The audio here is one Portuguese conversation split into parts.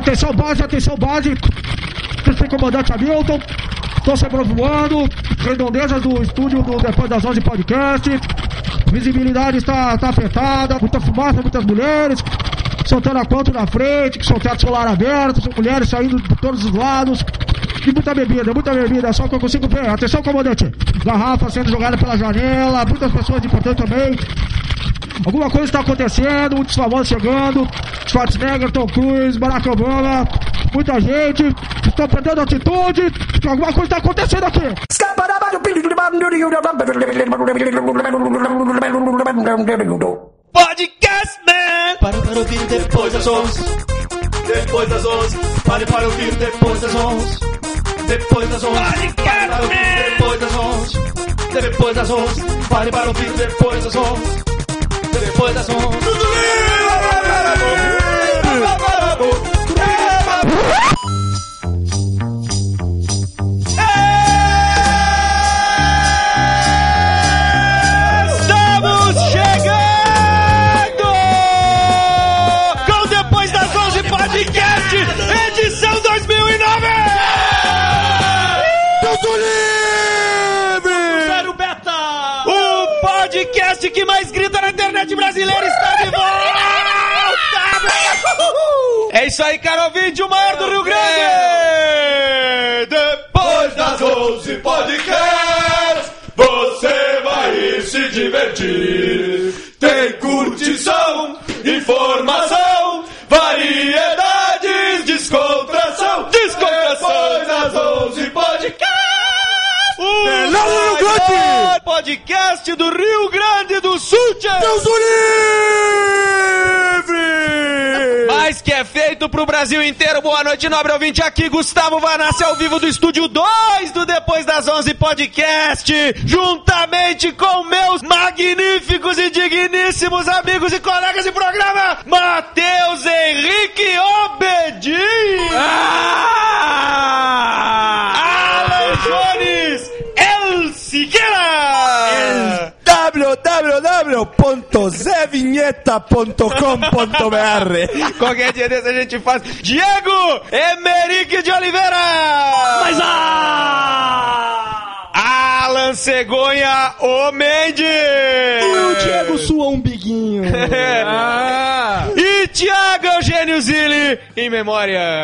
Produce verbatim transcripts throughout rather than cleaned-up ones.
Atenção base, atenção base. Prefeito comandante Hamilton. Tô sobrevoando. Redondezas do estúdio do Depois das onze Podcast. Visibilidade está, está afetada. Muita fumaça, muitas mulheres. Soltando a ponta na frente. Com teto solar aberto. Mulheres saindo de todos os lados. E muita bebida, muita bebida. Só que eu consigo ver. Atenção, comandante. Garrafa sendo jogada pela janela. Muitas pessoas importantes também. Alguma coisa está acontecendo, muitos famosos chegando, Schwarzenegger, Tom Cruise, Barack Obama, muita gente, estão perdendo atitude, alguma coisa está acontecendo aqui. Podcast Man! Para para ouvir depois das onze. Depois das onze. Pare para ouvir depois das onze. Depois das onze. Podcast Man! Depois das onze. Depois das onze. Pare para ouvir depois das onze. Depois das onze. Tudo Estamos chegando com Depois das onze Podcast, edição dois mil e nove. Tudo livre. Zero beta. O podcast que mais grita na internet brasileira está de volta! É isso aí, caro ouvinte, o maior do Rio Grande! Depois das onze Podcast, você vai se divertir. Tem curtição, informação, variedades, descontração. Descontração! Depois das onze Podcast! O Rio Grande! Podcast do Rio Grande do Sul, tchê! Deus o livre! Mas que é feito pro Brasil inteiro. Boa noite, nobre ouvinte. Aqui, Gustavo Vanassi, ao vivo do Estúdio dois do Depois das onze Podcast, juntamente com meus magníficos e digníssimos amigos e colegas de programa, Matheus Henrique Obedi! Ah! Alan Jones! El Siqueira! w w w ponto zé vinheta ponto com ponto b r. Qualquer dia desse a gente faz. Diego Emerick de Oliveira! Mas ah! Alan Cegonha, o Mendes! O Diego sua umbiguinho. Ah. E Thiago Eugênio Zilli, em memória.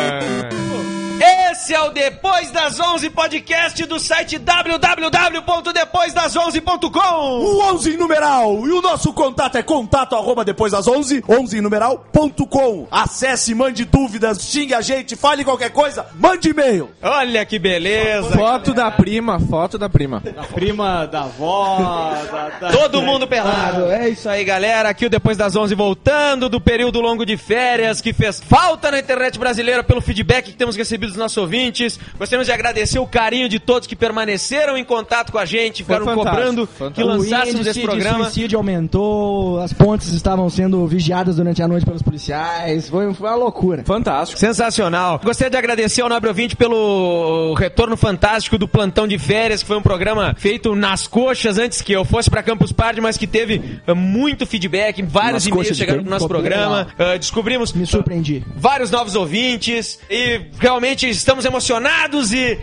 Esse é o Depois das onze Podcast do site w w w ponto depois das onze ponto com. O onze em numeral. E o nosso contato é contato arroba depois das onze, onze em numeral, ponto com. Acesse, mande dúvidas, xingue a gente, fale qualquer coisa, mande e-mail. Olha que beleza. Foto da prima, foto da prima. Da prima, da avó, da, da... Todo mundo pelado. É isso aí, galera. Aqui o Depois das onze voltando do período longo de férias que fez falta na internet brasileira pelo feedback que temos recebido dos nossos ouvintes. Gostaríamos de agradecer o carinho de todos que permaneceram em contato com a gente, ficaram cobrando fantástico. que lançássemos esse programa. O suicídio aumentou, as pontes estavam sendo vigiadas durante a noite pelos policiais, foi, foi uma loucura. Fantástico. Sensacional. Gostaria de agradecer ao nobre ouvinte pelo retorno fantástico do Plantão de Férias, que foi um programa feito nas coxas antes que eu fosse pra Campus Party, mas que teve uh, muito feedback, vários e-mails chegaram pro nosso programa. Uh, descobrimos Me surpreendi. Uh, vários novos ouvintes e realmente estamos emocionados e,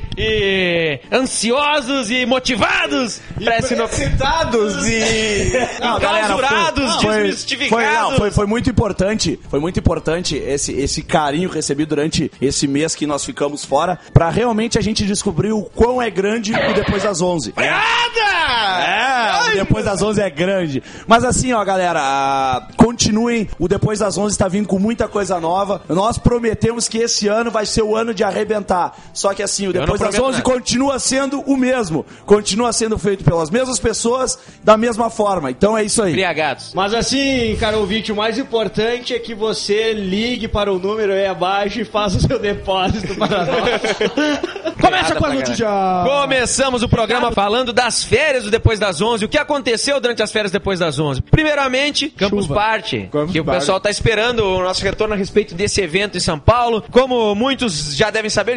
e ansiosos e motivados para esse novo... Excitados e... Enclausurados, desmistificados. Foi, não, foi, foi muito importante, foi muito importante esse, esse carinho recebido durante esse mês que nós ficamos fora, pra realmente a gente descobrir o quão é grande o Depois das onze. Nada! É, o Depois das onze é grande. Mas assim, ó, galera, uh, continuem, o Depois das onze tá vindo com muita coisa nova. Nós prometemos que esse ano vai ser o ano de arrebentar. Só que assim, o Depois das onze continua sendo o mesmo. Continua sendo feito pelas mesmas pessoas, da mesma forma. Então é isso aí. Embriagados. Mas assim, cara ouvinte, o mais importante é que você ligue para o número aí abaixo e faça o seu depósito para nós. Começa com a notícia. Começamos o programa falando das férias do Depois das onze. O que aconteceu durante as férias depois das onze? Primeiramente, Campus Chuva. Party. Campus que o Party. pessoal tá esperando o nosso retorno a respeito desse evento em São Paulo. Como muitos já devem saber,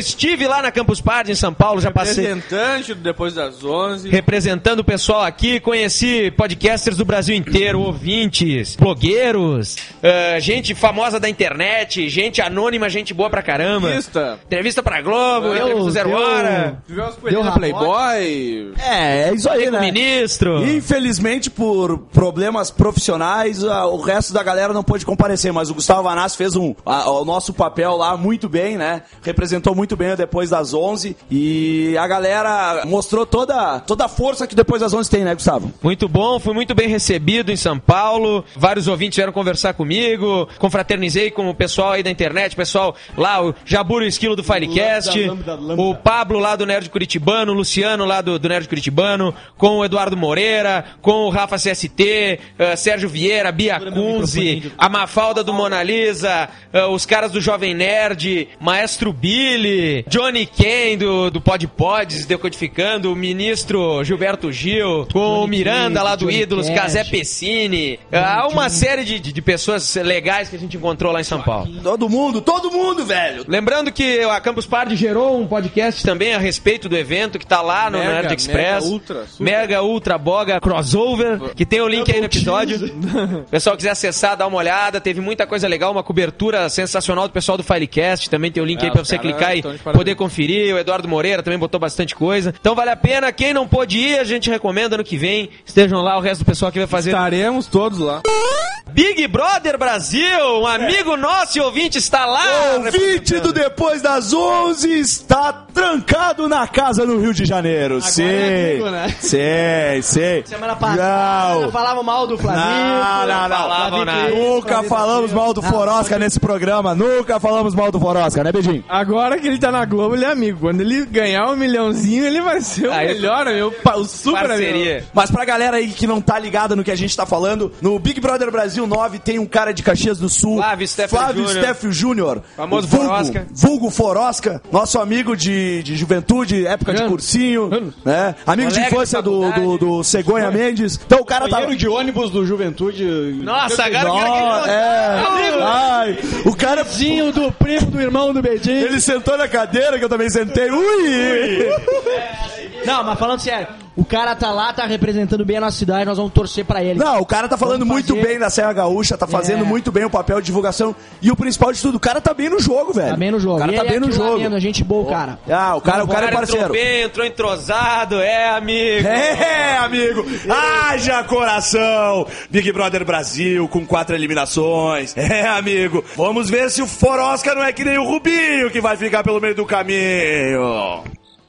estive lá na Campus Party em São Paulo, já passei. Representante do Depois das onze. Representando o pessoal aqui, conheci podcasters do Brasil inteiro, ouvintes, blogueiros, uh, gente famosa da internet, gente anônima, gente boa pra caramba. Entrevista. Entrevista pra Globo, Deu, entrevista Zero deu. Hora. Tivemos com ele na Playboy. É, é isso aí, Com o né? ministro. Infelizmente, por problemas profissionais, a- o resto da galera não pôde comparecer, mas o Gustavo Vanassi fez um, a- o nosso papel lá muito bem, né? Representou muito bem o Depois das onze e a galera mostrou toda, toda a força que Depois das onze tem, né, Gustavo? Muito bom, fui muito bem recebido em São Paulo. Vários ouvintes vieram conversar comigo. Confraternizei com o pessoal aí da internet, pessoal lá, o Jaburo Esquilo do Filecast, Lambda, lambda, lambda. o Pablo lá do Nerd Curitibano, o Luciano lá do, do Nerd Curitibano, com o Eduardo Moreira, com o Rafa C S T, uh, Sérgio Vieira, Bia Kunze, a Mafalda do Mona Lisa, uh, os caras do Jovem Nerd, Maestro Billy, Johnny Ken do, do Pod Pods, Decodificando, o ministro Gilberto Gil, com Johnny o Miranda Cage, lá do Johnny Ídolos, Cash. Casé Pessini. Há uma série de, de, de pessoas legais que a gente encontrou lá em São Paulo. Todo mundo, todo mundo, velho! Lembrando que a Campus Party gerou um podcast também a respeito do evento que tá lá no Mega, Nerd Express. Mega Ultra, super. Mega Ultra Boga Crossover, que tem o link aí no episódio. O pessoal quiser acessar, dar uma olhada. Teve muita coisa legal, uma cobertura sensacional do pessoal do Filecast. Também tem o link É, aí pra os você caras clicar e estão de parabéns. poder conferir. O Eduardo Moreira também botou bastante coisa. Então vale a pena. Quem não pôde ir, a gente recomenda ano que vem. Estejam lá, o resto do pessoal que vai fazer. Estaremos todos lá. Big Brother Brasil, um amigo nosso e ouvinte está lá. Ouvinte do Depois das onze está trancado na casa no Rio de Janeiro. Sei, é amigo, né? sei, sei. Semana passada Não. falavam mal do Flamengo. Não, não, não. Falavam nada. Nunca falamos mal do Forosca nesse programa. Nunca falamos mal do Forosca, né, Beijinho? Agora que ele tá na Globo, ele é amigo. Quando ele ganhar um milhãozinho, ele vai ser o Aí, melhor, meu, pa- o super amigo. Parceria. Mas pra galera aí que não tá ligada no que a gente tá falando, no Big Brother Brasil nove tem um cara de Caxias do Sul, Flávio Steffel Flávio Júnior. Steffel Júnior, Famoso o vulgo, Forosca. vulgo Forosca, nosso amigo de, de juventude, época de Anos. cursinho, Anos. né? Amigo de Colega de infância do, faculdade. do, do Cegonha Mendes. Então o cara tá... Banheiro de ônibus do Juventude. Nossa, agora eu Ó, quero é. Ai, o cara... Vizinho do primo do irmão do Beijinho. Ele sentou na cadeira que eu também sentei. Ui! Não, mas falando sério, o cara tá lá, tá representando bem a nossa cidade, nós vamos torcer pra ele. Não, o cara tá falando Vamos muito fazer- bem da Serra Gaúcha, tá fazendo É. muito bem o papel de divulgação. E o principal de tudo, o cara tá bem no jogo, velho. Tá bem no jogo. O cara E tá ele bem no aquilo lá jogo. mesmo, a gente boa, o cara. Ah, o cara, o cara é entrou parceiro. bem, entrou entrosado, é, amigo. É, amigo. Haja coração. Big Brother Brasil com quatro eliminações. É, amigo. Vamos ver se o Forosca não é que nem o Rubinho que vai ficar pelo meio do caminho.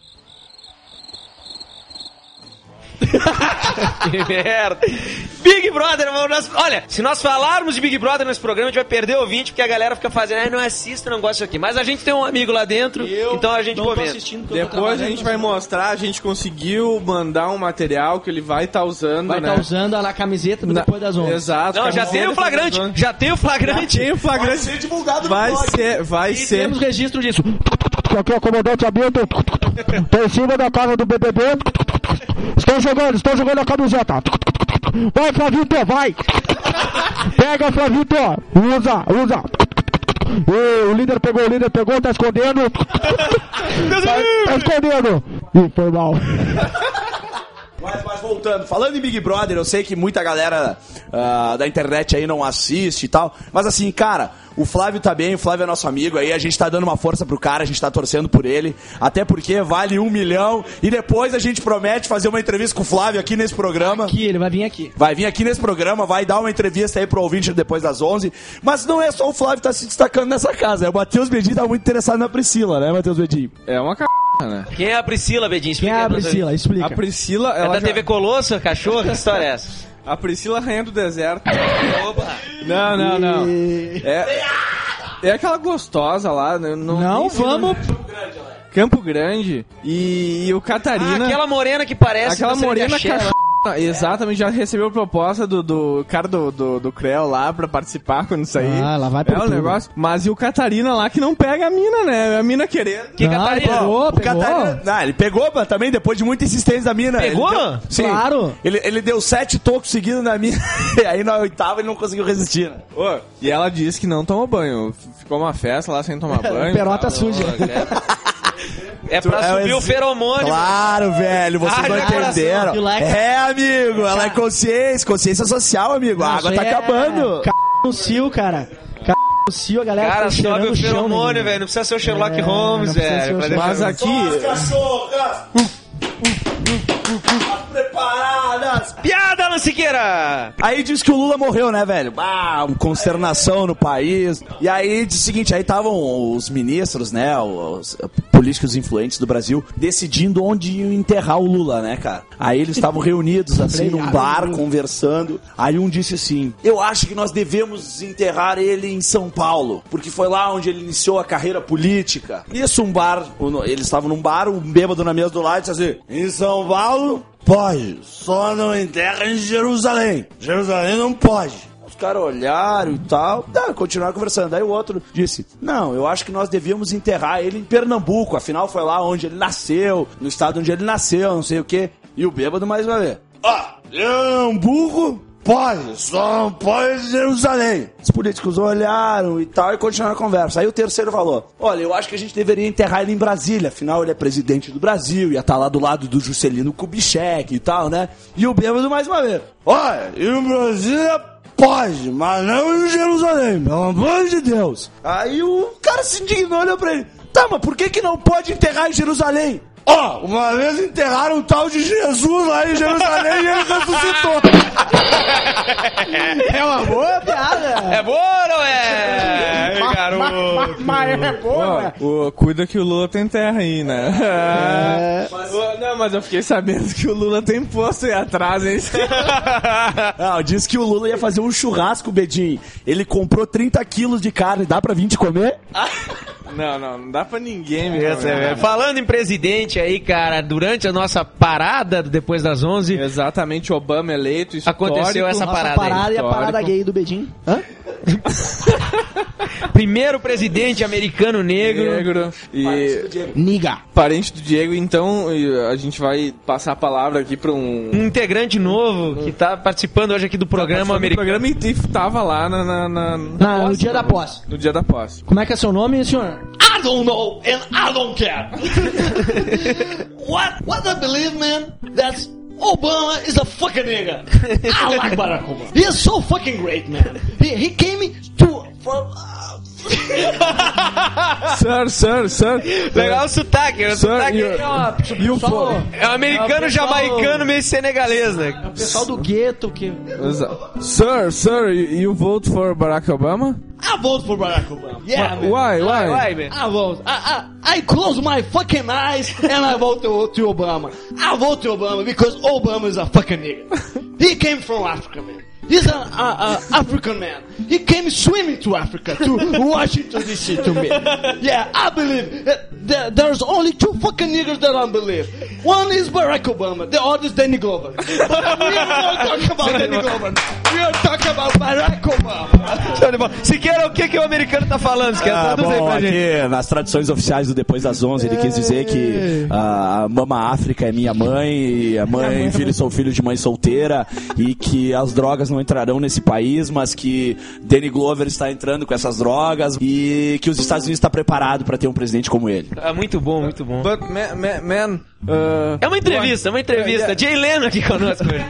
Que merda. Big Brother, nós- olha, se nós falarmos de Big Brother nesse programa, a gente vai perder ouvinte, porque a galera fica fazendo, ah, não assista, não gosta disso aqui. Mas a gente tem um amigo lá dentro, então a gente não tô comenta. assistindo porque eu tô Depois a trabalhando, gente vai mostrar, a gente conseguiu mandar um material que ele vai estar usando, Vai né? estar usando a camiseta do Na- Depois das onze. Exato. Não, já camiseta tem o flagrante, das onze. já tem o flagrante. Tem o flagrante. Vai ser divulgado no Vai blog. ser, vai E ser. temos registro disso. Aqui é o comandante Hamilton. Tô em cima da casa do B B B. Estou jogando, estou jogando a camiseta. Vai, Flavito, vai. Pega, Flavito. Usa, usa. E o líder pegou, o líder pegou, tá escondendo. Tá, tá escondendo. Ih, foi mal. Mas, mas voltando, falando em Big Brother, eu sei que muita galera ah, da internet aí não assiste e tal, mas assim, cara, o Flávio tá bem, o Flávio é nosso amigo aí, a gente tá dando uma força pro cara, a gente tá torcendo por ele, até porque vale um milhão, e depois a gente promete fazer uma entrevista com o Flávio aqui nesse programa. Aqui, ele vai vir aqui. Vai vir aqui nesse programa, vai dar uma entrevista aí pro ouvinte depois das onze, mas não é só o Flávio que tá se destacando nessa casa, o Matheus Bedinho tá muito interessado na Priscila, né, Matheus Bedinho? É uma c... né? Quem é a Priscila, Bedinho? Quem Explica é a aí pra Priscila? nós. Explica. A Priscila, É ela da já- T V Colosso, cachorro? Que história é essa? A Priscila Rainha do Deserto. Opa. Não, não, não. É, é aquela gostosa lá, né? Não, Não, nem sei vamos. nome. Campo Grande. E, e o Catarina. Ah, aquela morena que parece aquela você morena de axé, cach... Exatamente, já recebeu proposta do, do cara do, do, do Creu lá pra participar quando sair. Ah, lá vai por É o tudo. negócio. Mas e o Catarina lá que não pega a mina, né? A mina querendo. Que Não, Catarina? pegou, O pegou. Catarina, ah, ele pegou mas também depois de muita insistência da mina. Pegou? Ele deu- sim. Claro. Ele, ele deu sete tocos seguidos na mina. E aí na oitava ele não conseguiu resistir. Né? Ô, e ela disse que não tomou banho. Ficou uma festa lá sem tomar banho. Perota tal. suja. É pra Tu- subir é o feromônio. Claro, velho, vocês Ah, não já é entenderam. You like- É, amigo, ela é consciência, consciência social, amigo. A água Isso tá aí é acabando. C no cio, cara. C no cio, a galera Cara, tá cheirando sobe o o chão, feromônio, né? velho. Não precisa ser o Sherlock É, Holmes, não precisa ser velho. o pra Sherlock deixar- Mas aqui... Cachorras! Preparadas! Piada, Alan Siqueira! Aí diz que o Lula morreu, né, velho? Ah, uma consternação no país. E aí diz o seguinte, aí estavam os ministros, né, os políticos influentes do Brasil, decidindo onde iam enterrar o Lula, né, cara? Aí eles estavam reunidos, assim, num bar, conversando. Aí um disse assim, eu acho que nós devemos enterrar ele em São Paulo, porque foi lá onde ele iniciou a carreira política. Isso, um bar, eles estavam num bar, um bêbado na mesa do lado, disse assim, em São Paulo... Pode, só não enterra em Jerusalém. Jerusalém não pode. Os caras olharam e tal, tá, continuaram conversando. Aí o outro disse, não, eu acho que nós devíamos enterrar ele em Pernambuco, afinal foi lá onde ele nasceu, no estado onde ele nasceu, não sei o quê. E o bêbado mais uma vez, ah, Pernambuco? Pode, só não pode Jerusalém. Os políticos olharam e tal e continuaram a conversa. Aí o terceiro falou, olha, eu acho que a gente deveria enterrar ele em Brasília, afinal ele é presidente do Brasil, ia estar lá do lado do Juscelino Kubitschek e tal, né? E o bêbado mais uma vez, olha, e o Brasília pode, mas não em Jerusalém, pelo amor de Deus. Aí o cara se indignou, olhou pra ele, tá, mas por que que não pode enterrar em Jerusalém? Ó, oh, uma vez enterraram um tal de Jesus lá em Jerusalém e ele ressuscitou. É uma boa piada. É boa ou não é, garoto? Mas é boa, né? Ó, o- cuida que o Lula tem terra aí, né? É. Mas, o- não, mas eu fiquei sabendo que o Lula tem posto aí atrás, hein? Não, disse que o Lula ia fazer um churrasco, Bedinho. Ele comprou trinta quilos de carne, dá pra vir te comer? Não, não, não dá pra ninguém, meu. Essa é- Falando em presidente aí, cara, durante a nossa parada do depois das onze, Exatamente, Obama eleito, histórico. Aconteceu essa Nossa parada parada aí, e a parada histórico. gay do Bedim. Hã? primeiro presidente americano negro. Negro e Niga. parente do Diego, então e a gente vai passar a palavra aqui pra um... Um integrante novo que tá participando hoje aqui do programa do americano. programa e e tava lá na, na, na- Na- no posse, dia da né? posse. No dia da posse. Como é que é seu nome, senhor? I don't know, and I don't care. what? What I believe, man? That's Obama is a fucking nigga. I like Barack Obama. He is so fucking great, man. He he came to from. Sir, sir, sir. Legal o sotaque, o Sir, sotaque you- é, you for- é um americano É o pessoal- jamaicano meio senegalês, né? O pessoal do gueto que... Exa- Sir, sir, you, you vote for Barack Obama? I vote for Barack Obama. Yeah, man. Why, why? Vai, man. I vote. I, I, I close my fucking eyes and I vote to, to Obama. I vote to Obama because Obama is a fucking nigga. He came from Africa, man. He's an uh, uh, African man. He came swimming to Africa, to Washington D C to me. Yeah, I believe that there, there's only two fucking niggers that I believe. One is Barack Obama, the other is Danny Glover. We are not talking about Danny Glover. We are talking about Barack Obama. Show de bola. Siqueira, o que, que o americano tá falando? Siqueira, Ah, traduz aí bom, pra gente. aqui nas tradições oficiais do Depois das onze, ele quis dizer que ah, a Mama África é minha mãe, e a mãe e filho sou filho de mãe solteira, e que as drogas não entrarão nesse país, mas que Danny Glover está entrando com essas drogas e que os Estados Unidos está preparado para ter um presidente como ele. Ah, muito bom, muito bom. But, man, man, man uh, É uma entrevista, é uma entrevista. Jay Leno aqui conosco hoje.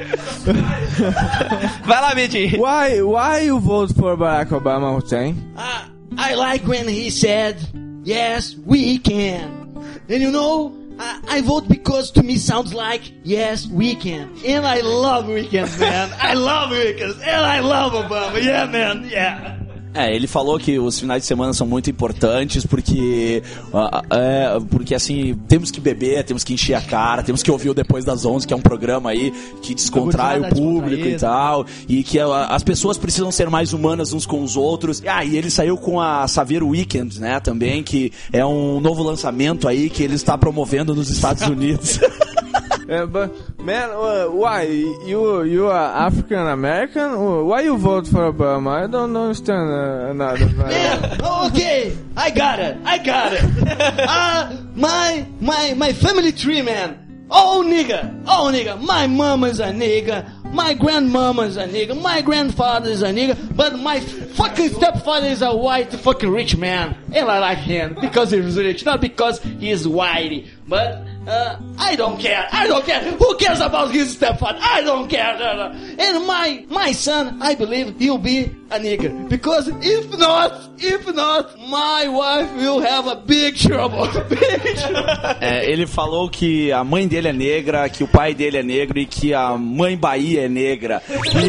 Vai lá, Midinho. why, why you vote for Barack Obama, Hussein? I, I like when he said, yes, we can. And you know, I, I vote because to me sounds like, yes, we can. And I love weekends, man. I love weekends. And I love Obama. Yeah, man. Yeah. É, ele falou que os finais de semana são muito importantes porque, uh, é, porque assim, temos que beber, temos que encher a cara, temos que ouvir o Depois das onze, que é um programa aí que descontrai o público e tal, e que uh, as pessoas precisam ser mais humanas uns com os outros. Ah, e ele saiu com a Saveiro Weekend, né, também, que é um novo lançamento aí que ele está promovendo nos Estados Unidos. Uh, but man, uh, why you you are African American? Uh, why you vote for Obama? I don't understand uh, another. Man, okay, I got it. I got it. Uh, my my my family tree, man. Oh nigga, oh nigga. My mama is a nigga. my grandmama is a nigger, my grandfather is a nigger, but my fucking stepfather is a white fucking rich man. And I like him because he's rich, not because he's white. But uh, I don't care. I don't care. Who cares about his stepfather? I don't care. And my my son, I believe he'll be a nigger. Because if not, if not, my wife will have a big trouble. Big trouble. É, ele falou que a mãe dele é negra, que o pai dele é negro e que a mãe Bahia é negra.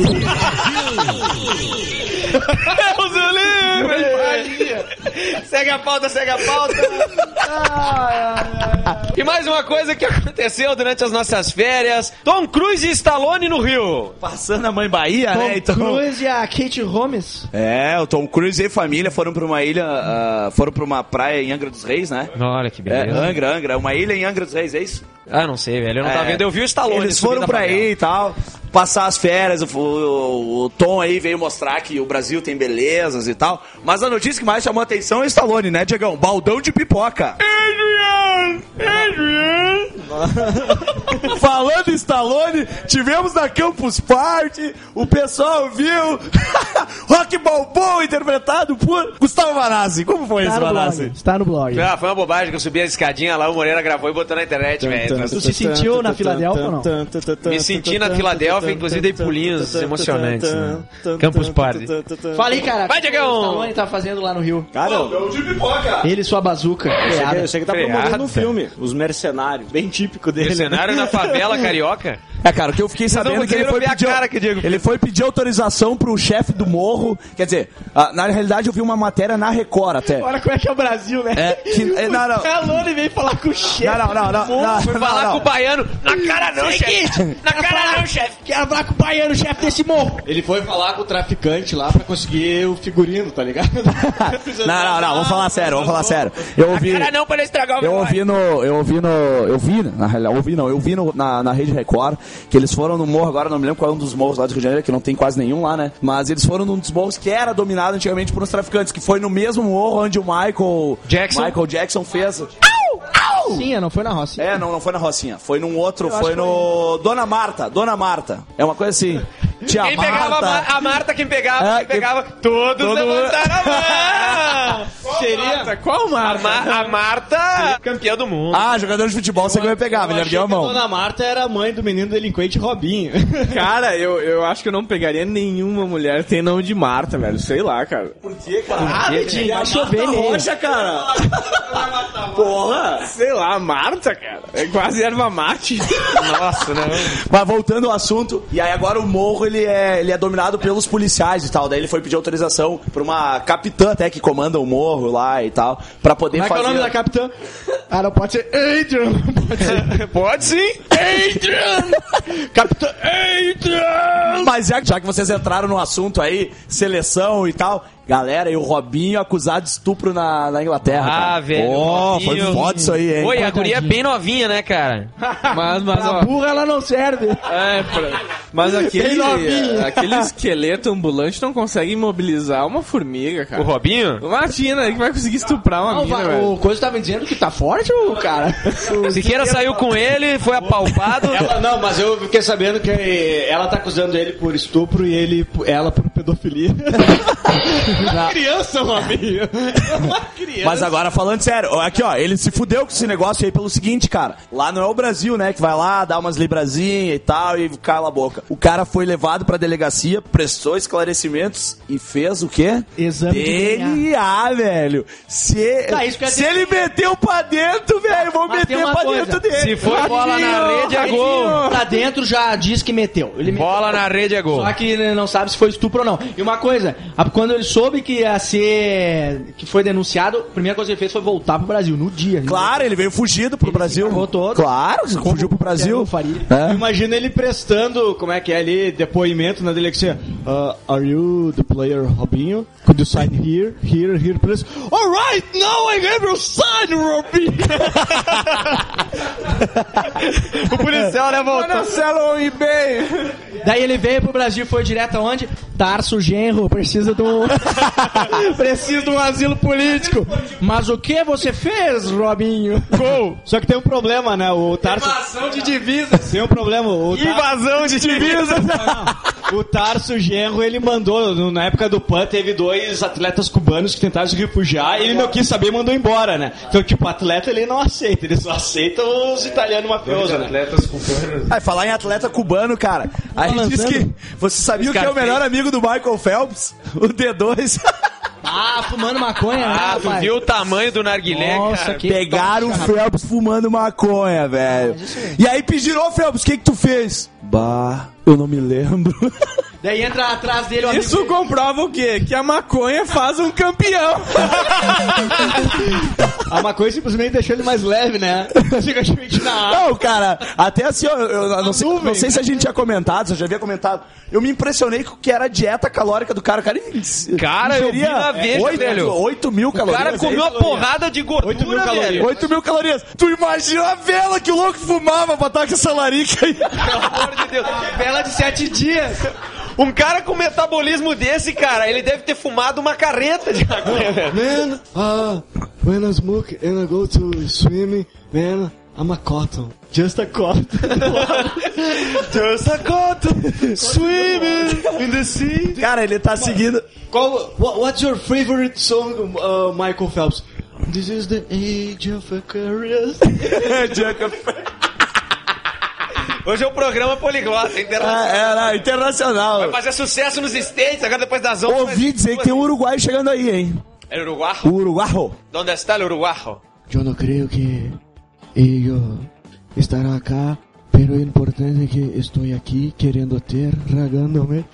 Deus o livre! Segue a pauta, segue a pauta. E mais uma coisa que aconteceu durante as nossas férias: Tom Cruise e Stallone no Rio. Passando a mãe Bahia, Tom né? Então... Cruise e a Kate Holmes. É, o Tom Cruise e família foram pra uma ilha, uh, foram pra uma praia em Angra dos Reis, né? Olha que É, beleza. Angra, Angra, uma ilha em Angra dos Reis, é isso? Ah, não sei, velho. Eu não tava É, vendo. Eu vi o Stallone. Eles foram pra aí e tal, passar as férias. O, o, o Tom aí veio mostrar que o Brasil tem belezas e tal. Mas a notícia que mais chamou a atenção é o Stallone, né, Diegão? Baldão de pipoca. Adrian! Adrian! Falando em Stallone, tivemos na Campus Party, o pessoal viu Rock Balboa interpretado por Gustavo Vanassi. Como foi Está isso, no Vanassi? blog. Está no blog. Ah, foi uma bobagem que eu subi a escadinha lá, o Moreira gravou e botou na internet, velho. Tu se sentiu na Filadélfia ou não? Me senti na Filadélfia, inclusive dei pulinhos emocionantes. Né? Campus Party. Falei, cara. Vai, Diegão! O Stallone tá fazendo lá no Rio. Cara, Ele e sua bazuca. eu sei que tá Freada. promovendo um filme, Os Mercenários, bem típico dele. Mercenário na favela carioca. É, cara, o que eu fiquei sabendo não é que ele foi, conseguiram ver a pedir, cara que o Diego ele foi pedir autorização pro chefe do morro. Quer dizer, ah, na realidade eu vi uma matéria na Record até. Olha como é que é o Brasil, né? É, que, é, não, não. O Stallone veio falar com o chefe. Não, não, não, não, não, Foi não, falar não. com o baiano. Na cara não, chefe. Na cara não, chefe. Quero falar com o baiano, chefe desse morro. Ele foi falar com o traficante lá pra conseguir o figurino, tá ligado? Não, não, não, vamos falar sério, vamos falar sério. Eu ouvi, Na cara não, pra não estragar o eu meu ouvi no, eu ouvi no, eu vi, na realidade, eu ouvi não, eu vi no, na, na Rede Record, que eles foram no morro, agora não me lembro qual é um dos morros lá do Rio de Janeiro, que não tem quase nenhum lá, né? Mas eles foram num dos morros que era dominado antigamente por uns traficantes, que foi no mesmo morro onde o Michael Jackson. Michael Jackson fez. Sim, não foi na roça. É, não, não foi na Rocinha, foi num outro, foi no Dona Marta, Dona Marta. É uma coisa assim. Tia Quem pegava a, Marta. Ma- a Marta, quem pegava, É, quem pegava, todos todo mundo- levantaram a mão. Seria? Qual A, Marta? Ma- a Marta, campeã do mundo. Ah, jogador de futebol, você que vai pegar, ele ergueu a A mão. Dona Marta era a mãe do menino delinquente Robinho. Cara, eu, eu acho que eu não pegaria nenhuma mulher que tem nome de Marta, velho. Sei lá, cara. Por que, cara? Ah, Vitinho, vai chover nele. Rocha, cara. Porra. Sei lá, Marta, cara. É quase erva mate. Nossa, né? Mas voltando ao assunto, e aí agora o morro ele é, ele é dominado pelos policiais e tal. Daí ele foi pedir autorização pra uma capitã até que comanda o morro lá e tal, pra poder Como é que é fazer. o nome da capitã? Ah, não pode ser Adrian. Pode ser. Pode sim. Adrian! Capitã Adrian! Mas já, já que vocês entraram no assunto aí, seleção e tal, galera, e o Robinho acusado de estupro na, na Inglaterra. Ah, cara. velho, Ó, foi Robinho. foda isso aí, hein? Oi, a guria é bem novinha, né, cara? Mas, mas, Pra ó. burra ela não serve. É, pra... Mas aquele, Bem novinho. aquele esqueleto ambulante não consegue imobilizar uma formiga, O cara. Robinho? Imagina, que vai conseguir estuprar uma Não, mina, vai, velho. o Coisa tava dizendo que tá forte, o cara. Siqueira saiu com ele, foi apalpado. Ela, não, mas eu fiquei sabendo que ela tá acusando ele por estupro e ele, ela por pedofilia. Uma criança, Robinho. Uma criança. Mas agora, falando sério, ó, aqui ó, ele se fudeu com esse negócio aí pelo seguinte, cara. Lá não é o Brasil, né, que vai lá, dá umas librazinhas e tal e cala a boca. O cara foi levado pra delegacia, prestou esclarecimentos e fez o quê? Exame de D N A, velho. Se, Tá, isso quer se dizer ele meteu pra dentro, velho, vou Mas tem meter uma pra coisa. dentro dele. Se for bola na rede, é gol. Tá dentro, já diz que meteu. Ele meteu. Bola na rede é gol. Só que ele não sabe se foi estupro ou não. E uma coisa, a- quando ele soube que ia ser, que foi denunciado, a primeira coisa que ele fez foi voltar pro Brasil, no dia. Claro, ele veio fugido pro Ele Brasil. se cagou todo. Claro, fugiu pro Brasil. não faria. É. Imagina ele prestando, como é que é ali, depoimento na delegacia. Uh, are you the player Robinho? Could you sign here, here, here, please? Alright, now I have your sign, Robinho! O policial, né, voltou. Olha, sell on eBay. Daí ele veio pro Brasil, foi direto aonde? Tarso Genro, precisa de um... precisa de um asilo político. Mas o que você fez, Robinho? Gol! Só que tem um problema, né? O Tarso... Invasão de divisas. Tem um problema. O Tar... Invasão de divisas. O Tarso Genro, ele mandou, no- na época do P A N, teve dois atletas cubanos que tentaram se refugiar e ele não quis saber e mandou embora, né? Então, tipo, atleta ele não aceita, ele só aceita os italianos mafiosos, né? Atletas cubanos. Vai falar em atleta cubano, cara. Aí diz que você sabia que é o melhor amigo do Michael Phelps? O D dois. Ah, fumando maconha, né, Ah, tu rapaz? viu o tamanho do narguilé, Nossa, cara? que Pegaram o tóxica, Phelps fumando maconha, velho. isso aí. E aí pediram, ô Phelps, o que que tu fez? Bah, eu não me lembro. Daí entra atrás dele o amigo Isso dele. comprova o quê? Que a maconha faz um campeão. A maconha simplesmente deixou ele mais leve, né? Praticamente na água. Não, cara, até assim, eu, eu não, sei, não sei se a gente tinha comentado, se eu já havia comentado. Eu me impressionei com o que era a dieta calórica do cara. O cara, Cara, eu vi na Veja, oito, velho. oito mil O calorias. cara comeu uma porrada de oito mil gordura, calorias. velho. oito mil calorias. Tu imagina a vela que o louco fumava pra estar com essa larica aí. Pelo amor de Deus. Vela de sete dias. Um cara com metabolismo desse, cara, ele deve ter fumado uma carreta de maconha, velho. Man, uh, when I smoke and I go to swimming, man, I'm a cotton. Just a cotton. Just a cotton swimming in the sea. Cara, ele tá seguindo. Qual, what, what's your favorite song, uh, Michael Phelps? This is the age of Aquarius. Hoje é o programa Poliglota Internacional. Ah, era internacional. Vai fazer sucesso nos States, agora depois das ondas. Ouvi dizer que tem um uruguaio chegando aí, hein? É Uruguai? O uruguaio. Onde está o Uruguai? Yo no creo que ello estará acá, pero es importante que estoy aquí queriendo ter, ragándome.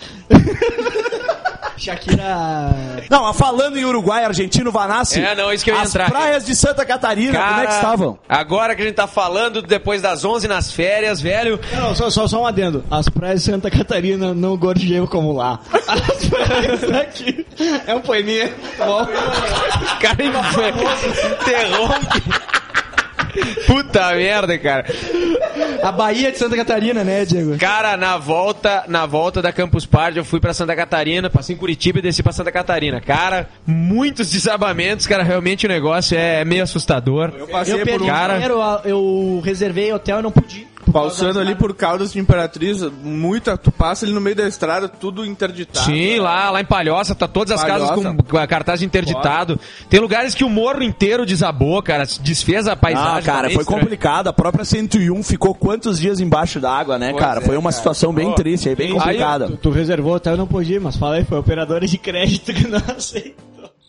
Shakira... Não, mas falando em Uruguai, argentino, Vanassi. É, não, isso que eu ia as entrar. praias de Santa Catarina, como é que estavam? Agora que a gente tá falando depois das onze nas férias, velho. Não, só, só, só um adendo. As praias de Santa Catarina não gorjeiam como lá. As praias daqui é um poeminha. Bom. O cara interrompe. Puta merda, cara. A Bahia de Santa Catarina, né, Diego? Cara, na volta, na volta da Campus Party, eu fui pra Santa Catarina, passei em Curitiba e desci pra Santa Catarina. Cara, muitos desabamentos, cara, realmente o negócio é meio assustador. Eu passei Eu por perdi um... cara. dinheiro, eu reservei hotel e não pude. Passando ali por Caldas de Imperatriz, muita, tu passa ali no meio da estrada, tudo interditado. Sim, lá, lá em Palhoça, tá todas as Palhoça. casas com a cartaz interditado. Tem lugares que o morro inteiro desabou, cara, desfez a paisagem. Ah, cara, também, foi estranho. complicado. A própria cento e um ficou quantos dias embaixo d'água, né, Pois cara? é, Foi uma cara. situação bem Oh, triste aí, bem aí, complicada. Tu, tu reservou hotel e não podia ir, mas fala aí, foi operadora de crédito que não aceitou.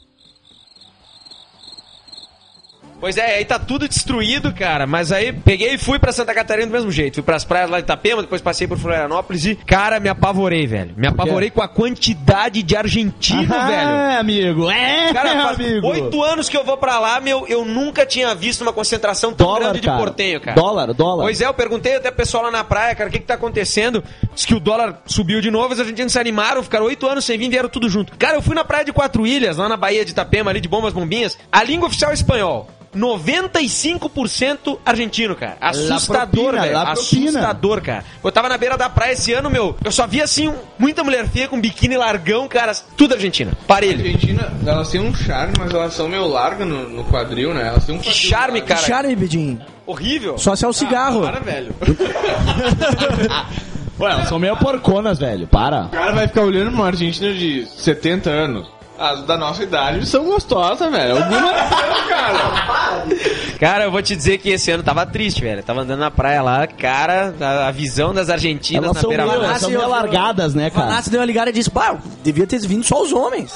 Pois é, aí tá tudo destruído, cara. Mas aí peguei e fui pra Santa Catarina do mesmo jeito. Fui pras praias lá de Itapema, depois passei por Florianópolis e, cara, me apavorei, velho. Me apavorei com a quantidade de argentino, velho. É, amigo, é, Cara, faz amigo. oito anos que eu vou pra lá, meu, eu nunca tinha visto uma concentração tão Dólar, grande de cara. portenho, cara. Dólar, dólar. Pois é, eu perguntei até pro pessoal lá na praia, cara, o que que tá acontecendo? Diz que o dólar subiu de novo, os argentinos se animaram, ficaram oito anos sem vir, vieram tudo junto. Cara, eu fui na praia de Quatro Ilhas, lá na Baía de Itapema, ali de Bombas Bombinhas. A língua oficial é espanhol. noventa e cinco por cento argentino, cara. Assustador, propina, velho. la propina. Assustador, cara. Eu tava na beira da praia esse ano, meu. Eu só vi, assim, muita mulher feia com biquíni largão, cara. Tudo argentina. Parelho. Argentina, elas têm um charme, mas elas são meio largas no, no quadril, né? Elas têm um Que quadril charme, largo. cara. Charme, Bidinho. Horrível. Só se é o cigarro. Para, velho. Ué, elas são meio porconas, velho, para. O cara vai ficar olhando uma Argentina de setenta anos. As da nossa idade são gostosas, velho. Algumas são, cara. Cara, eu vou te dizer que esse ano tava triste, velho. Eu tava andando na praia lá, cara, a, a visão das argentinas Elas na são meio, beira-mar. elas são meio largadas, né, cara? Vanassi deu uma ligada e disse, pá, devia ter vindo só os homens.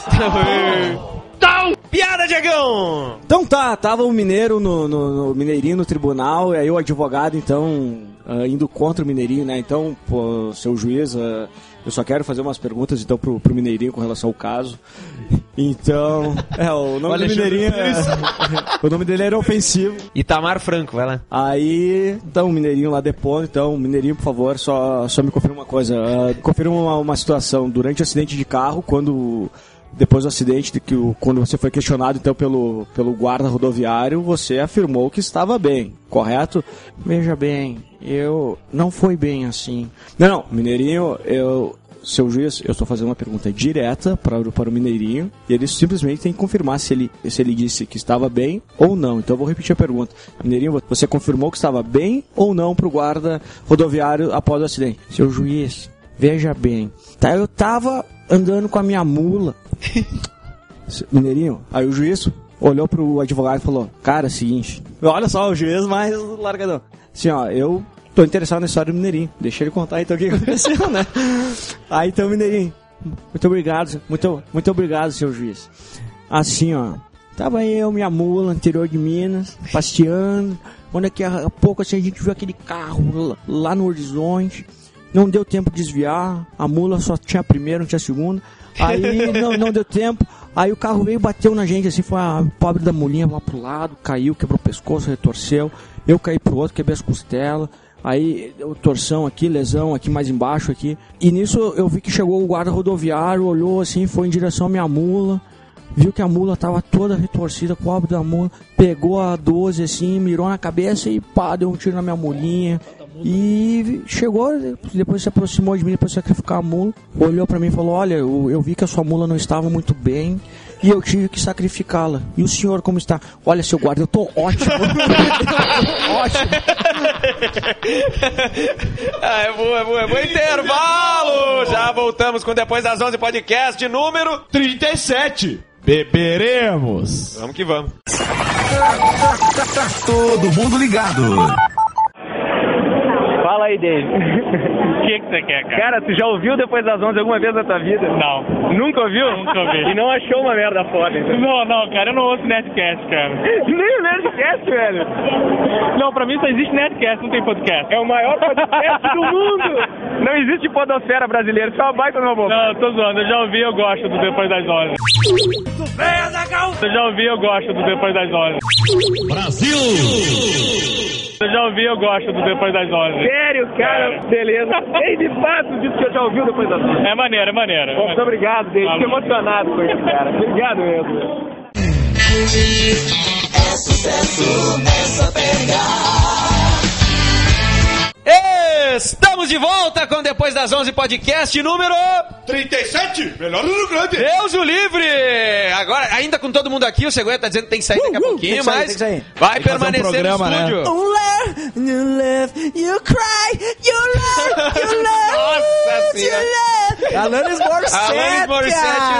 Piada, Diegão! Então tá, tava o mineiro no, no, no Mineirinho no tribunal, e aí o advogado, então, uh, indo contra o Mineirinho, né? Então, pô, seu juiz, uh, eu só quero fazer umas perguntas, então, pro, pro Mineirinho com relação ao caso. Então, é, o nome do Mineirinho, é, o nome dele era ofensivo. Itamar Franco, vai lá. Aí, então, o Mineirinho lá depondo, então, Mineirinho, por favor, só, só me confirma uma coisa, uh, confirma uma, uma situação, durante o acidente de carro, quando depois do acidente, de que o, quando você foi questionado então pelo, pelo guarda rodoviário, você afirmou que estava bem, correto? Veja bem, eu não foi bem assim. Não, não, Mineirinho, eu... Seu juiz, eu estou fazendo uma pergunta direta para, para o Mineirinho e ele simplesmente tem que confirmar se ele, se ele disse que estava bem ou não. Então eu vou repetir a pergunta. Mineirinho, você confirmou que estava bem ou não para o guarda rodoviário após o acidente? Seu juiz, veja bem, tá, eu estava andando com a minha mula. Mineirinho, aí o juiz olhou para o advogado e falou, cara, é o seguinte, olha só, o juiz mais largadão. Assim, ó, eu... tô interessado na história do Mineirinho. Deixa ele contar então o que aconteceu, né? Aí então, Mineirinho, muito obrigado, muito, muito obrigado, seu juiz. Assim, ó, tava eu, minha mula, interior de Minas, pasteando. Quando daqui a pouco assim, a gente viu aquele carro lá no horizonte. Não deu tempo de desviar. A mula só tinha a primeira, não tinha a segunda. Aí não, não deu tempo. Aí o carro veio e bateu na gente, assim, foi a pobre da mulinha lá pro lado, caiu, quebrou o pescoço, retorceu. Eu caí pro outro, quebrei as costelas. Aí, torção aqui, lesão aqui mais embaixo aqui. E nisso eu vi que chegou o guarda rodoviário, olhou assim, foi em direção à minha mula. Viu que a mula tava toda retorcida, pobre da mula. Pegou a doze assim, mirou na cabeça e pá, deu um tiro na minha mulinha. E chegou, depois se aproximou de mim, depois de sacrificar a mula. Olhou pra mim e falou, olha, eu, eu vi que a sua mula não estava muito bem. E eu tive que sacrificá-la. E o senhor como está? Olha, seu guarda, eu tô ótimo. Ótimo. Ah, é boa, é boa, é boa. Intervalo! Já voltamos com Depois das onze podcast número trinta e sete. Beberemos. Vamos que vamos. Todo mundo ligado. Fala aí, Dave. O que que você quer, cara? Cara, tu já ouviu Depois das onze alguma vez na tua vida? Não. Nunca ouviu? Nunca ouvi. E não achou uma merda foda, então? Não, não, cara, eu não ouço Nerdcast, cara. Nem o Nerdcast, velho. Não, pra mim só existe Nerdcast, não tem podcast. É o maior podcast do mundo. Não existe podosfera brasileira, isso é uma baita no boca. Não, tô zoando, eu já ouvi, eu gosto do Depois das onze. Eu já ouvi, eu gosto do Depois das onze. Brasil! Eu já ouvi, eu gosto do Depois das onze. Sério, cara? É. Beleza. Ei, de fato, disse que eu já ouvi o Depois das onze. É maneiro, é maneiro. Bom, muito obrigado, Dave. Fiquei emocionado com isso, cara. Obrigado mesmo. É sucesso, é só pegar. Estamos de volta com Depois das onze podcast número trinta e sete. Melhor do Rio Grande. Deus o livre. Agora, ainda com todo mundo aqui, o Seguinha tá dizendo que tem que sair daqui a pouquinho, uh, mas sair, vai tem que permanecer um programa, no estúdio. Né? You live, you cry, you love, you love. Nossa senhora. Alanis Morissette. Alanis Morissette.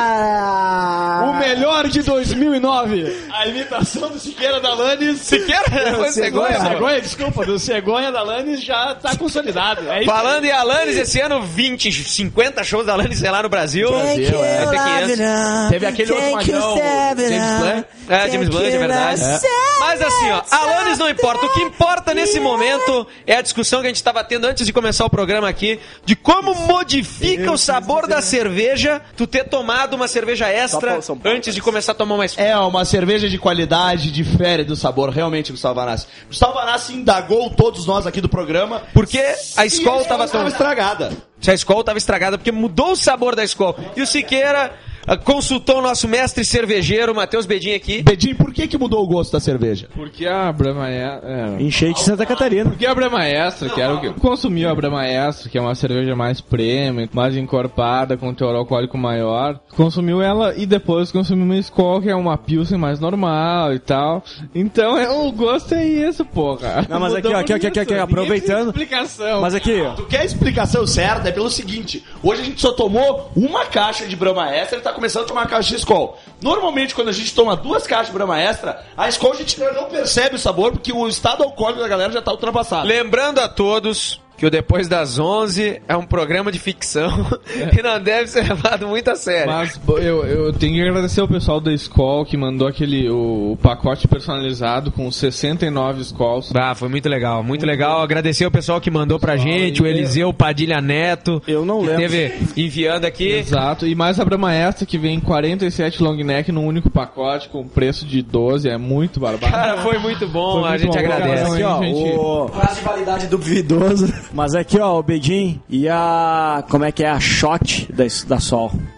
O melhor de dois mil e nove. A imitação do Siqueira da Alanis. Siqueira? Foi Cegonha. Cegonha, desculpa, do Cegonha da Alanis já tá consolidado. É Falando em Alanis, esse ano vinte, cinquenta shows da Alanis lá no Brasil. Brasil, é. Vai ter quinhentos. Teve aquele outro magrão, James Blunt. É, James Blunt, é verdade. É. Mas assim, ó, Alanis não importa. O que importa nesse momento é a discussão que a gente estava tendo antes de começar o programa aqui, de como modifica o sabor da cerveja tu ter tomado uma cerveja extra antes de começar a tomar uma escola. É, uma cerveja de qualidade difere do sabor, realmente, Gustavo Vanassi. Gustavo Vanassi indagou todos nós aqui do programa. Porque a escola estava tão estragada. Se a escola estava estragada, porque mudou o sabor da escola. E o Siqueira uh, consultou o nosso mestre cervejeiro, Matheus Bedin aqui. Bedin, por que que mudou o gosto da cerveja? Porque a Brahma é... é... Enchente de Santa Catarina. Porque a Brahma Extra, que era o que eu consumi, a Brahma Extra, que é uma cerveja mais premium, mais encorpada, com teor alcoólico maior. Consumiu ela e depois consumiu uma Skol, que é uma Pilsen mais normal e tal. Então é, o gosto é isso, porra. Não, mas aqui, ó, aqui, aqui, aqui, aqui, aproveitando. Explicação. Mas aqui, ó. Tu quer a explicação certa? É pelo seguinte: hoje a gente só tomou uma caixa de Brahma Extra e tá começando a tomar uma caixa de Skol. Normalmente, quando a gente toma duas caixas de Brahma Extra, a Skol a gente não percebe o sabor, porque o estado alcoólico da galera já tá ultrapassado. Lembrando a todos que o Depois das onze é um programa de ficção é. e não deve ser levado muito a sério. Mas eu, eu tenho que agradecer ao pessoal da Skol que mandou aquele o, o pacote personalizado com sessenta e nove Skols. Ah, foi muito legal, muito legal. Agradecer ao pessoal que mandou pra gente, o Eliseu Padilha Neto. Eu não lembro. Teve enviando aqui. Exato, e mais a Brahma Extra que vem quarenta e sete long neck num único pacote com preço de doze, é muito barbado. Cara, foi muito bom, foi a muito gente bom, agradece. Aqui, ó, gente... o prazo de validade duvidoso. Mas aqui, ó, o Bedin e a... como é que é? A shot da, da Sol.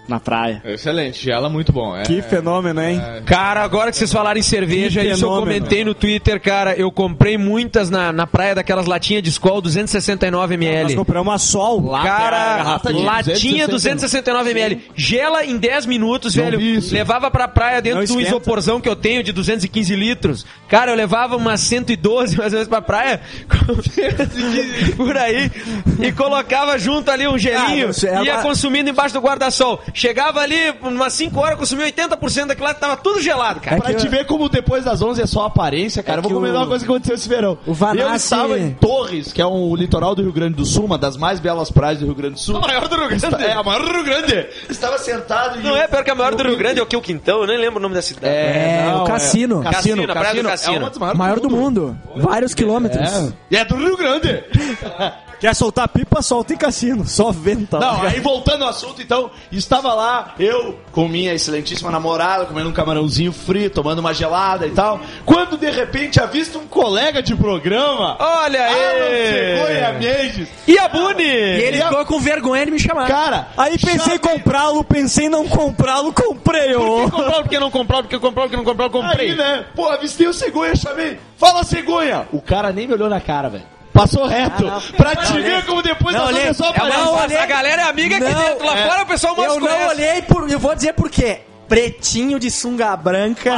na praia. Excelente, gela muito bom. É, Que fenômeno, hein? É... Cara, agora que vocês falaram em cerveja, Que isso eu fenômeno. comentei no Twitter, cara. Eu comprei muitas na, na praia daquelas latinhas de Skol duzentos e sessenta e nove Nós mililitros. compramos uma Sol. Cara, garrafa de latinha duzentos e sessenta e nove mililitros. Gela em dez minutos, Não velho. vi isso. Levava pra praia dentro Não de um esquenta. isoporzão que eu tenho de duzentos e quinze litros. Cara, eu levava umas cento e doze mais ou menos pra praia. Por aí. E colocava junto ali um gelinho. Ah, você é ia uma- consumindo embaixo do guarda-sol. Chegava ali, umas cinco horas, consumia oitenta por cento daquilo lá, tava tudo gelado, cara. Pra te ver como depois das onze é só aparência, cara. É Eu vou que comentar o- uma coisa que aconteceu esse verão. o Vanassi- Eu estava em Torres, que é um litoral do Rio Grande do Sul, uma das mais belas praias do Rio Grande do Sul. A maior do Rio Grande. É, a maior do Rio Grande. Estava sentado e... Não é pior que a maior do Rio Grande, é o que? O Quintão? Eu nem lembro o nome da cidade. É, não, o Cassino. é- Cassino, a praia do É Cassino. uma das maiores Maior do mundo. Vários quilômetros. É. E é do Rio Grande. Quer soltar pipa, solta em cassino. Só venta. Não, aí voltando ao assunto, então, estava lá, eu com minha excelentíssima namorada, comendo um camarãozinho frito, tomando uma gelada e tal, quando de repente avista um colega de programa, Olha Alan aí! Cegonha Mendes, E a Buni? E ele ficou com vergonha de me chamar. cara, Aí pensei em comprá-lo, pensei em não comprá-lo, comprei. Ô. Comprou porque não comprou, porque comprou, porque não comprou, comprei. aí, né, pô, avistei o Cegonha, chamei, fala Cegonha, o cara nem me olhou na cara, velho. Passou reto. Ah, não. pra te ver como depois Não da olhei. só É aparece. uma, olhei. a galera é amiga aqui Não, dentro. Lá é. fora o pessoal mais Eu não conhece. olhei por. Eu vou dizer por quê. Pretinho de sunga branca.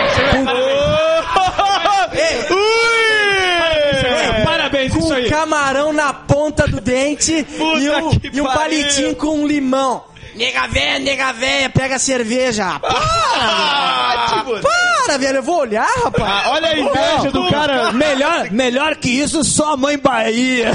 Ei, Ui! Parabéns, com isso aí. um camarão na ponta do dente e um, que e um pariu. palitinho com um limão. Nega véia, nega véia, pega a cerveja. Para! Ah, tipo, Para, velho, eu vou olhar, rapaz. ah, olha a inveja do cara. Melhor, melhor que isso, só a mãe Bahia.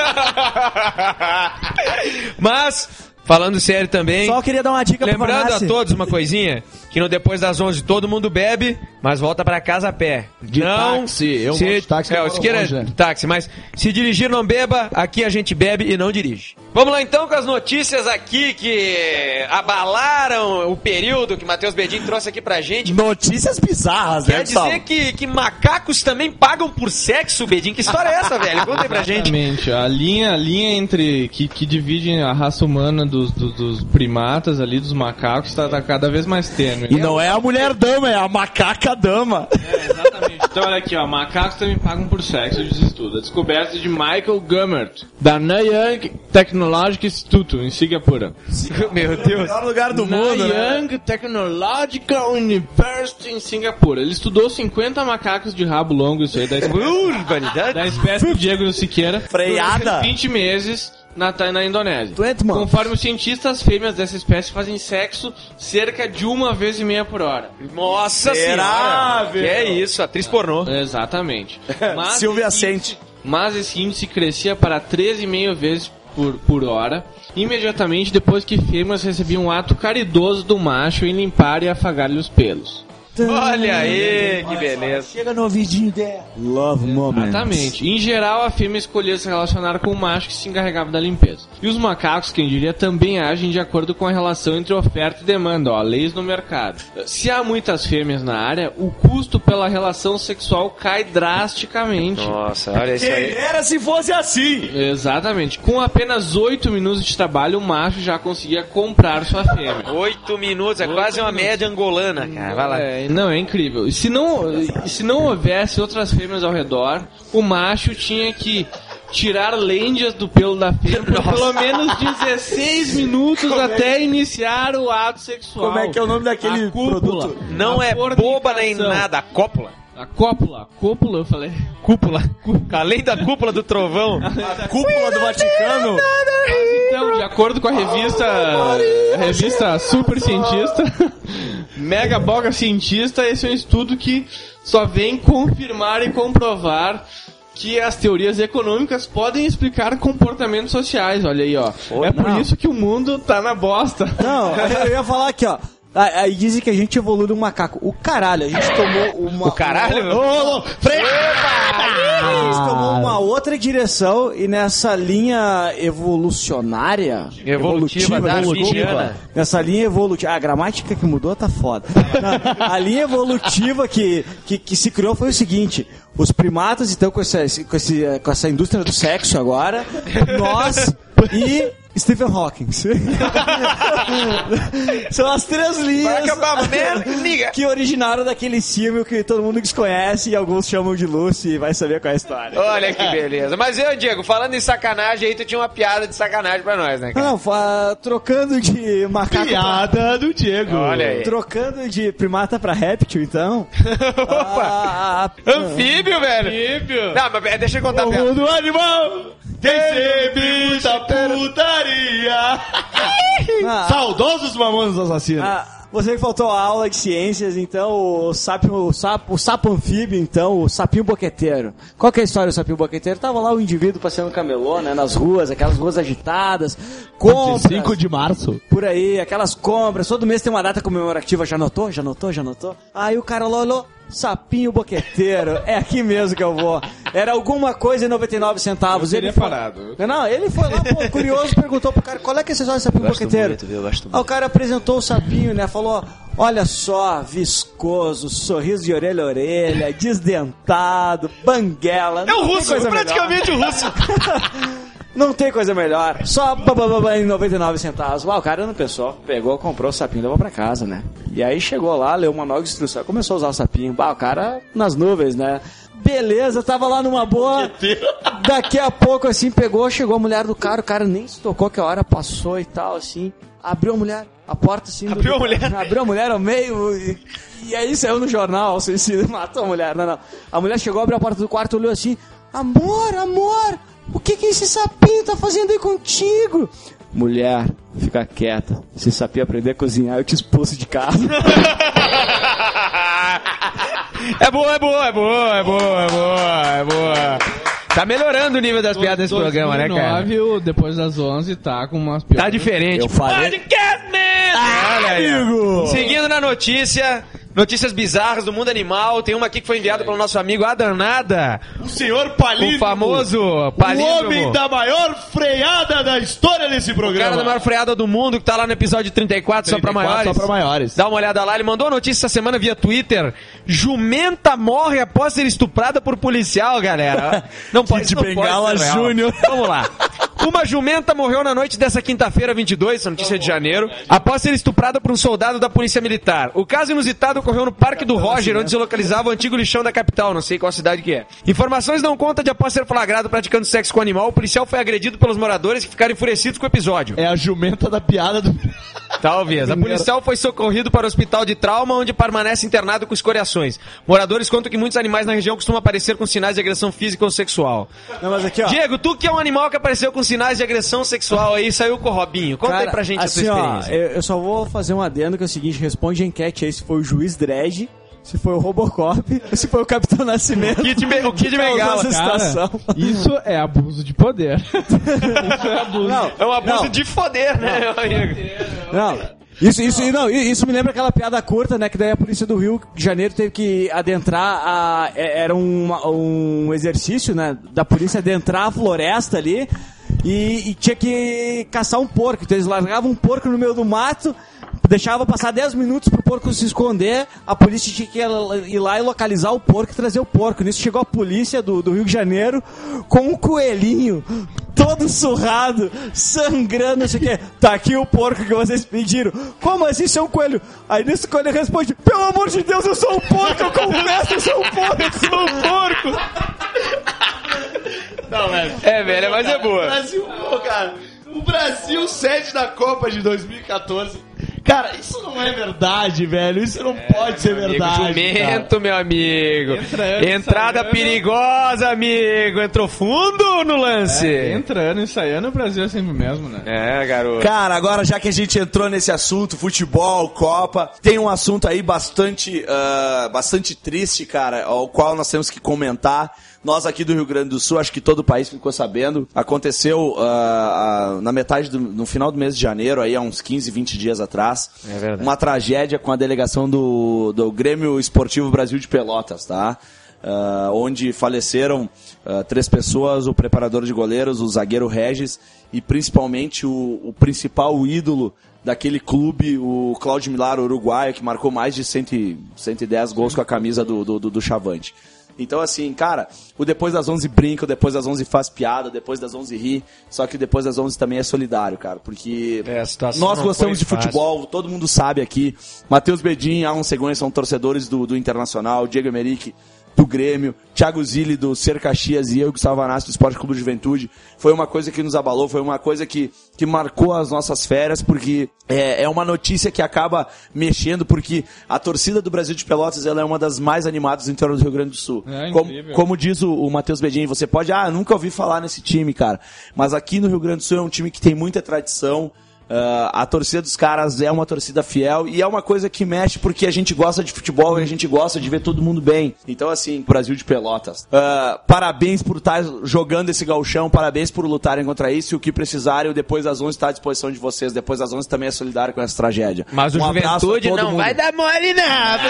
Mas, falando sério também, Só queria dar uma dica pro lembrando a Vanassi. todos uma coisinha, que no Depois das onze todo mundo bebe, mas volta pra casa a pé. De não, táxi, eu se, gosto de táxi, é, eu o moro Siqueira longe, né? de táxi, mas se dirigir não beba, aqui a gente bebe e não dirige. Vamos lá então com as notícias aqui que abalaram o período que Matheus Bedin trouxe aqui pra gente. Notícias bizarras, Quer né, dizer Gustavo? que, que macacos também pagam por sexo, Bedin? Que história é essa, velho? Conta aí pra gente. Exatamente. A linha, a linha entre que, que divide a raça humana dos, dos, dos primatas ali, dos macacos, está tá cada vez mais tênue. E não é a mulher dama, é a macaca dama. É, exatamente. Então olha aqui, ó, macacos também pagam por sexo, diz estudo. A descoberta de Michael Gummert, da Nanyang Technological Institute, em Singapura. Meu Deus. Melhor lugar do mundo, né? Nanyang Technological University em Singapura. Ele estudou cinquenta macacos de rabo longo, isso aí, da espécie, Urbanidade. da espécie do Diego Siqueira. Freada. Durante vinte meses na, na Indonésia. Doente, mano. Conforme os cientistas, as fêmeas dessa espécie fazem sexo cerca de uma vez e meia por hora. Nossa Será, senhora. velho? Que é isso, atriz pornô. Exatamente. Mas Silvia esse índice- Sente. Mas esse índice crescia para treze vírgula cinco vezes por, por hora, imediatamente depois que fêmeas recebiam um ato caridoso do macho em limpar e afagar-lhe os pelos. Olha aí, que beleza. Chega no ouvidinho dela. Love moment. Exatamente. Em geral, a fêmea escolhia se relacionar com o macho que se encarregava da limpeza. E os macacos, quem diria, também agem de acordo com a relação entre oferta e demanda, ó, leis no mercado. Se há muitas fêmeas na área, o custo pela relação sexual cai drasticamente. Nossa, olha isso aí. Era se fosse assim. Exatamente. Com apenas oito minutos de trabalho, o macho já conseguia comprar sua fêmea. Oito minutos, é quase uma média angolana, cara. Vai lá. É, não, é incrível. E se não, e se não houvesse outras fêmeas ao redor, o macho tinha que tirar lêndias do pelo da fêmea por pelo menos dezesseis minutos até iniciar o ato sexual. Como é que é o nome daquele A cúpula. produto? Não A é boba nem fornicação. nada, a cópula. A cópula. Cúpula, eu falei. Cúpula. Além da cúpula do trovão. A cúpula do Vaticano. Então, de acordo com a revista, a revista Super Cientista, Mega Boga Cientista, esse é um estudo que só vem confirmar e comprovar que as teorias econômicas podem explicar comportamentos sociais. Olha aí, ó. É por não. isso que o mundo tá na bosta. Não, eu ia falar aqui, ó. Ah, Aí dizem que a gente evoluiu de um macaco. O caralho, a gente tomou uma... O caralho? Uma... Ô, ô, freia! A gente tomou uma outra direção e nessa linha evolucionária... Evolutiva, darwiniana. Nessa linha evolutiva... A gramática que mudou tá foda. Não, a linha evolutiva que, que, que se criou foi o seguinte... Os primatas, então, com essa, com, esse, com essa indústria do sexo agora, nós e Stephen Hawking. São as três linhas que originaram daquele filme que todo mundo desconhece e alguns chamam de Lucy e vai saber qual é a história. Olha que beleza. Mas eu, Diego, falando em sacanagem, aí tu tinha uma piada de sacanagem pra nós, né, cara? Não, fa- trocando de macaco Piada pra... do Diego. Olha aí. Trocando de primata pra réptil, então. Opa! Ah, ah, Anfíbio, velho. Anfíbio. Não, mas deixa eu contar a O piada. mundo animal tem sempre muita putaria. ah, Saudosos Mamonas Assassinos. ah, você que faltou a aula de ciências, então, o sapo, o sapo, o sapo anfíbio, então, o sapinho boqueteiro. Qual que é a história do sapinho boqueteiro? Tava lá o indivíduo passeando camelô, né, nas ruas, aquelas ruas agitadas, compras. cinco de março. Por aí, aquelas compras, todo mês tem uma data comemorativa, já notou? Já notou? Já notou? Aí o cara olhou, sapinho boqueteiro, é aqui mesmo que eu vou. Era alguma coisa em noventa e nove centavos. Eu Ele teria foi... parado. Não, ele foi lá, pô, curioso, perguntou pro cara, qual é que é esse história de sapinho boqueteiro? muito, viu? Eu gosto muito. Aí o cara apresentou o sapinho, né, falou, olha só, viscoso, sorriso de orelha a orelha, desdentado, banguela. É o russo, praticamente o russo. Não tem coisa melhor. Só babababa em noventa e nove centavos. Uau, o cara não pensou. Pegou, comprou o sapinho e levou pra casa, né? E aí chegou lá, leu uma nova instrução, começou a usar o sapinho. Bah, o cara nas nuvens, né? Beleza, tava lá numa boa. Daqui a pouco, assim, pegou, chegou a mulher do cara. O cara nem se tocou que a hora passou e tal, assim. Abriu a mulher, a porta assim. Abriu do... a mulher? Abriu a mulher ao meio. E, e aí saiu no jornal, assim, se matou a mulher. Não, não. A mulher chegou, abriu a porta do quarto, olhou assim: amor, amor, o que que esse sapinho tá fazendo aí contigo? Mulher, fica quieta. Se sapinho aprender a cozinhar, eu te expulso de casa. É boa, é boa, é boa, é boa, é boa, é boa. Tá melhorando o nível das piadas desse programa, né, cara? dois mil e nove, o Depois das onze, tá com umas piadas. Tá diferente. Eu falei. Podcast, man! Ah, Olha aí. amigo! Seguindo na notícia, notícias bizarras do mundo animal, tem uma aqui que foi enviada pelo nosso amigo A Danada, O senhor Palíndromo. o famoso O Palíndromo. homem da maior freada da história desse O programa. cara da maior freada do mundo, que tá lá no episódio trinta e quatro, só pra maiores. Só pra maiores. Dá uma olhada lá, ele mandou a notícia essa semana via Twitter. Jumenta morre após ser estuprada por policial, galera. Não pode, Kid não pode Bengala ser real. Júnior. Vamos lá. Uma jumenta morreu na noite dessa quinta-feira, vinte e dois, essa notícia é de janeiro, após ser estuprada por um soldado da Polícia Militar. O caso inusitado ocorreu no Parque do Roger, onde se localizava o antigo lixão da capital, não sei qual cidade que é. Informações dão conta de após ser flagrado praticando sexo com o animal, o policial foi agredido pelos moradores que ficaram enfurecidos com o episódio. É a jumenta da piada do... Talvez. A policial foi socorrido para o hospital de trauma, onde permanece internado com escoriações. Moradores contam que muitos animais na região costumam aparecer com sinais de agressão física ou sexual. Não, mas aqui, ó. Diego, tu que é um animal que apareceu com sinais de agressão sexual aí, saiu com o Robinho. Conta Cara, aí pra gente assim, a tua ó, experiência. eu, eu só vou fazer um adendo que é o seguinte: responde a enquete aí se foi o Juiz Dredd, se foi o Robocop, ou se foi o Capitão Nascimento. Kid Be- o Kid que causou Bengala, essa Cara, situação. isso é abuso de poder. Isso é abuso. Não, É um abuso não, de foder, né, meu amigo? não. Isso, isso, não, isso me lembra aquela piada curta, né? Que daí a polícia do Rio de Janeiro teve que adentrar a. Era um, um exercício, né? Da polícia adentrar a floresta ali e, e tinha que caçar um porco. Então eles largavam um porco no meio do mato, deixava passar dez minutos pro porco se esconder, a polícia tinha que ir lá e localizar o porco e trazer o porco. Nisso chegou a polícia do, do Rio de Janeiro com um coelhinho todo surrado, sangrando, não sei o que. Tá aqui o porco que vocês pediram. Como assim, seu coelho? Aí nisso o coelho responde: pelo amor de Deus, eu sou um porco, eu confesso, eu sou um porco, eu sou um porco. Não, velho. É, velho, mas é O boa. Brasil, pô, cara. O Brasil sede da Copa de dois mil e quatorze. Cara, isso não é verdade, velho. Isso não pode ser Amigo, verdade. jumento, meu amigo. Entrando, Entrada ensaiando. perigosa, amigo. Entrou fundo no lance. É, entrando, ensaiando, o Brasil é sempre o mesmo, né? É, garoto. Cara, agora já que a gente entrou nesse assunto, futebol, Copa, tem um assunto aí bastante, uh, bastante triste, cara, ao qual nós temos que comentar. Nós aqui do Rio Grande do Sul, acho que todo o país ficou sabendo, aconteceu uh, uh, na metade, do, no final do mês de janeiro, aí há uns quinze, vinte dias atrás, É verdade. uma tragédia com a delegação do, do Grêmio Esportivo Brasil de Pelotas, tá? Uh, onde faleceram uh, três pessoas, o preparador de goleiros, o zagueiro Regis e principalmente o, o principal ídolo daquele clube, o Claudio Milar, uruguaio, que marcou mais de cem, cento e dez gols com a camisa do, do, do Chavante. Então, assim, cara, o Depois das onze brinca, o Depois das onze faz piada, o Depois das onze ri, só que o Depois das onze também é solidário, cara, porque é, nós gostamos de futebol, todo mundo sabe aqui. Matheus Bedin, Alan Cegonha são torcedores do, do Internacional, Diego Emerick do Grêmio, Thiago Zilli do Ser Caxias e eu, Gustavo Anassi, do Esporte Clube Juventude. Foi uma coisa que nos abalou, foi uma coisa que, que marcou as nossas férias, porque é, é uma notícia que acaba mexendo, porque a torcida do Brasil de Pelotas ela é uma das mais animadas do interior do Rio Grande do Sul. É como, incrível. como diz o, o Matheus Bedin, você pode, ah, nunca ouvi falar nesse time, cara. Mas aqui no Rio Grande do Sul é um time que tem muita tradição. Uh, a torcida dos caras é uma torcida fiel e é uma coisa que mexe porque a gente gosta de futebol e a gente gosta de ver todo mundo bem. Então, assim, Brasil de Pelotas, uh, parabéns por estar jogando esse gauchão, parabéns por lutarem contra isso, e o que precisarem, o Depois das onze está à disposição de vocês. Depois das onze também é solidário com essa tragédia. Mas o um Juventude não mundo. vai dar mole não.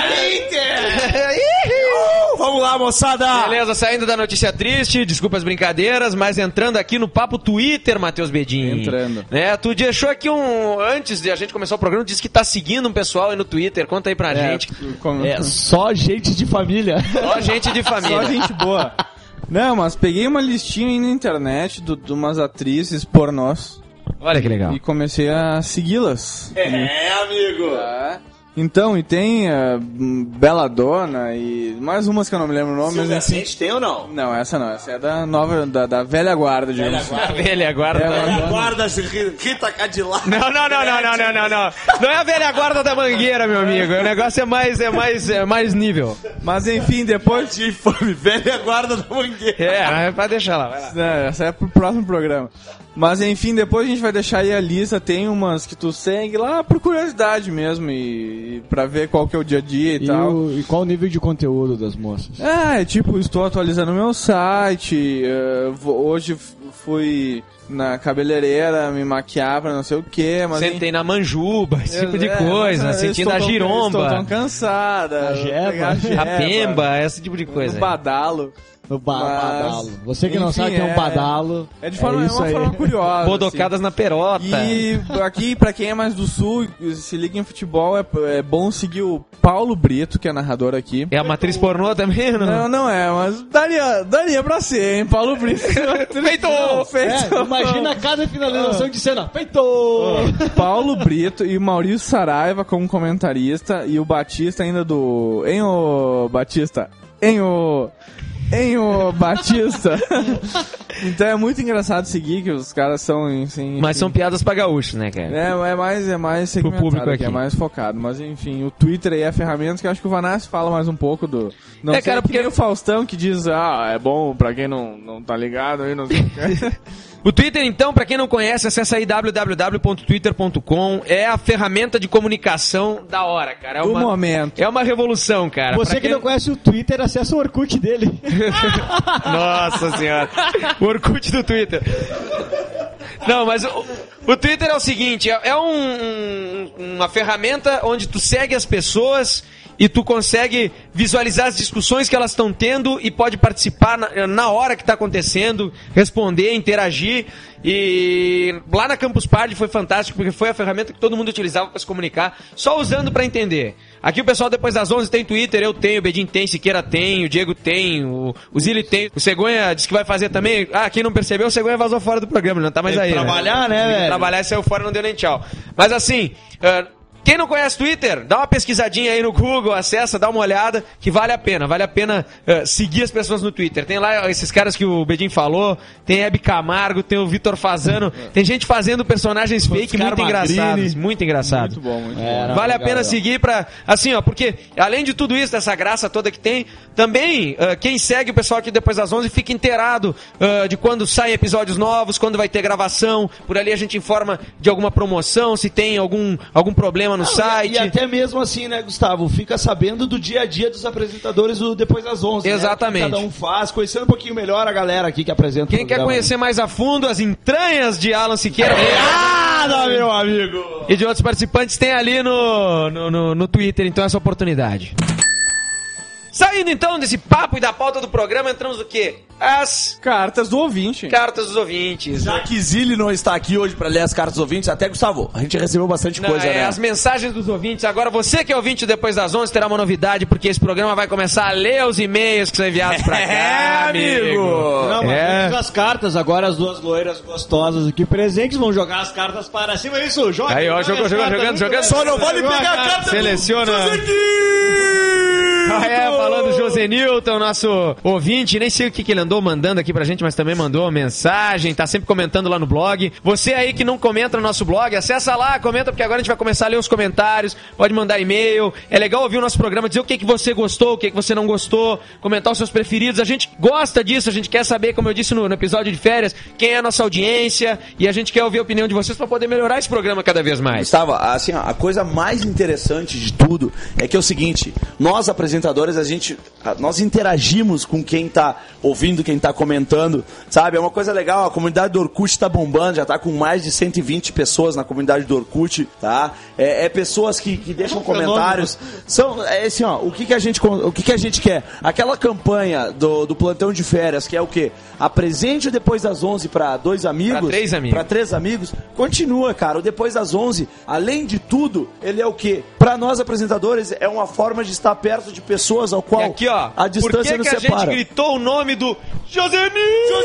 uh, vamos lá, moçada! Beleza, saindo da notícia triste, desculpa as brincadeiras, mas entrando aqui no papo Twitter, Matheus Bedin. Entrando. Né, tu deixou aqui um, antes de a gente começar o programa, disse que tá seguindo um pessoal aí no Twitter. Conta aí pra é, gente. Como... É só gente de família. Só gente de família. Só gente boa. Não, mas peguei uma listinha aí na internet de, de umas atrizes pornós. Olha que legal. E comecei a segui-las. É, e... amigo. Tá. Então, e tem uh, Belladonna e mais umas que eu não me lembro o nome. Silvia mas assim, Sente tem ou não? Não, essa não. Essa é da nova, da, da velha guarda, digamos. Velha guarda. velha guarda. Velha, velha guarda, Rita Cadillac. Não, não, não, não, não, não, não, não. Não é a velha guarda da Mangueira, meu amigo. O negócio é mais, é mais, é mais nível. Mas enfim, depois de infame, velha guarda da Mangueira. É, é pra deixar lá, vai lá. É, essa é pro próximo programa. Mas enfim, depois a gente vai deixar aí a lista. Tem umas que tu segue lá por curiosidade mesmo e, e pra ver qual que é o dia a dia e, e tal. O, e qual o nível de conteúdo das moças? É, tipo, estou atualizando o meu site. Uh, vou, hoje fui na cabeleireira me maquiar pra não sei o que. Sentei em... na manjuba, esse tipo de é, coisa. Sentindo a giromba. Estou tão cansada. A jeba. A pemba, esse tipo de coisa. O badalo. No ba Mas, badalo. Você que enfim, não sabe o que é um badalo. É de forma, é é uma aí. forma curiosa. Bodocadas assim. na perota. E aqui, pra quem é mais do sul, se liga em futebol, é, é bom seguir o Paulo Brito, que é narrador aqui. É a matriz pornô também, não? Não, não é, mas daria, daria pra ser, hein? Paulo Brito. Feito! Feito! É, imagina cada finalização de cena. Feito! Paulo Brito e o Maurício Saraiva como comentarista e o Batista ainda do... Hein, ô Batista? Hein, ô... Hein, ô Batista? Então é muito engraçado seguir, que os caras são assim, mas são piadas pra gaúchos, né, cara? É, é mais, é mais segmentado, pro público aqui. É mais focado. Mas enfim, o Twitter aí é a ferramenta que eu acho que o Vanassi fala mais um pouco do... Não é, sei, cara, porque o Faustão que diz, ah, é bom pra quem não, não tá ligado aí, não sei o que. O Twitter, então, pra quem não conhece, acessa aí w w w ponto twitter ponto com. É a ferramenta de comunicação da hora, cara. É do uma, momento. É uma revolução, cara. Você pra que quem... não conhece o Twitter, acessa o Orkut dele. Nossa senhora. O Orkut do Twitter. Não, mas o, o Twitter é o seguinte, é, é um, um, uma ferramenta onde tu segue as pessoas e tu consegue visualizar as discussões que elas estão tendo e pode participar na, na hora que está acontecendo, responder, interagir. E lá na Campus Party foi fantástico, porque foi a ferramenta que todo mundo utilizava para se comunicar, só usando para entender. Aqui o pessoal depois das onze tem Twitter, eu tenho, o Bedin tem, Siqueira tem, o Diego tem, o, o Zilli tem, o Cegonha disse que vai fazer também. Ah, quem não percebeu, o Cegonha vazou fora do programa, ele não tá mais tem aí. Que trabalhar, né, né velho? Trabalhar, saiu fora, não deu nem tchau. Mas assim... Uh, quem não conhece Twitter, dá uma pesquisadinha aí no Google, acessa, dá uma olhada, que vale a pena. Vale a pena uh, seguir as pessoas no Twitter. Tem lá esses caras que o Bedin falou, tem Hebe Camargo, tem o Vitor Fazano, tem gente fazendo personagens fake muito engraçados. Muito engraçado. Muito bom, muito é, bom. Vale a pena seguir pra... Assim, ó, porque além de tudo isso, dessa graça toda que tem, também uh, quem segue o pessoal aqui depois das onze fica inteirado uh, de quando saem episódios novos, quando vai ter gravação. Por ali a gente informa de alguma promoção, se tem algum, algum problema no Não, site. E até mesmo assim, né, Gustavo? Fica sabendo do dia a dia dos apresentadores do Depois das onze. Exatamente. Né? O que cada um faz, conhecendo um pouquinho melhor a galera aqui que apresenta. Quem quer conhecer mais a fundo as entranhas de Alan Siqueira... Nada, meu amigo! E de outros participantes, tem ali no, no, no, no Twitter, então, essa oportunidade. Saindo então desse papo e da pauta do programa, entramos no quê? As cartas do ouvinte. Cartas dos ouvintes. Já que Zilli não está aqui hoje pra ler as cartas dos ouvintes, até Gustavo, a gente recebeu bastante Não, coisa, é, né? As mensagens dos ouvintes. Agora você que é ouvinte depois das onze terá uma novidade, porque esse programa vai começar a ler os e-mails que são enviados pra cá, É, amigo! Não, mas É. antes das cartas, agora as duas loiras gostosas aqui presentes vão jogar as cartas para cima. Isso, joga. Aí, ó, jogou, as jogou, cartas, jogando, muito jogando. bem. Só não vale Jogou pegar a carta Seleciona. Ah, é, falando Josenilton, nosso ouvinte, nem sei o que, que ele andou mandando aqui pra gente, mas também mandou uma mensagem, tá sempre comentando lá no blog. Você aí que não comenta no nosso blog, acessa lá, comenta, porque agora a gente vai começar a ler os comentários, pode mandar e-mail. É legal ouvir o nosso programa, dizer o que, que você gostou, o que, que você não gostou, comentar os seus preferidos. A gente gosta disso, a gente quer saber, como eu disse no, no episódio de férias, quem é a nossa audiência, e a gente quer ouvir a opinião de vocês pra poder melhorar esse programa cada vez mais. Gustavo, assim, ó, a coisa mais interessante de tudo é que é o seguinte, nós apresentadores, a gente, nós interagimos com quem tá ouvindo, quem tá comentando, sabe? É uma coisa legal, a comunidade do Orkut tá bombando, já tá com mais de cento e vinte pessoas na comunidade do Orkut, tá? É, é pessoas que, que deixam comentários. São, é assim, ó, o que que a gente, o que que a gente quer? Aquela campanha do, do plantão de férias, que é o quê? Apresente o Depois das onze pra dois amigos. Pra três amigos. Pra três amigos. Continua, cara. O Depois das onze, além de tudo, ele é o quê? Pra nós apresentadores, é uma forma de estar perto de pessoas ao qual E aqui, ó, a distância por que nos que a separa. gente gritou o nome do Josenilton?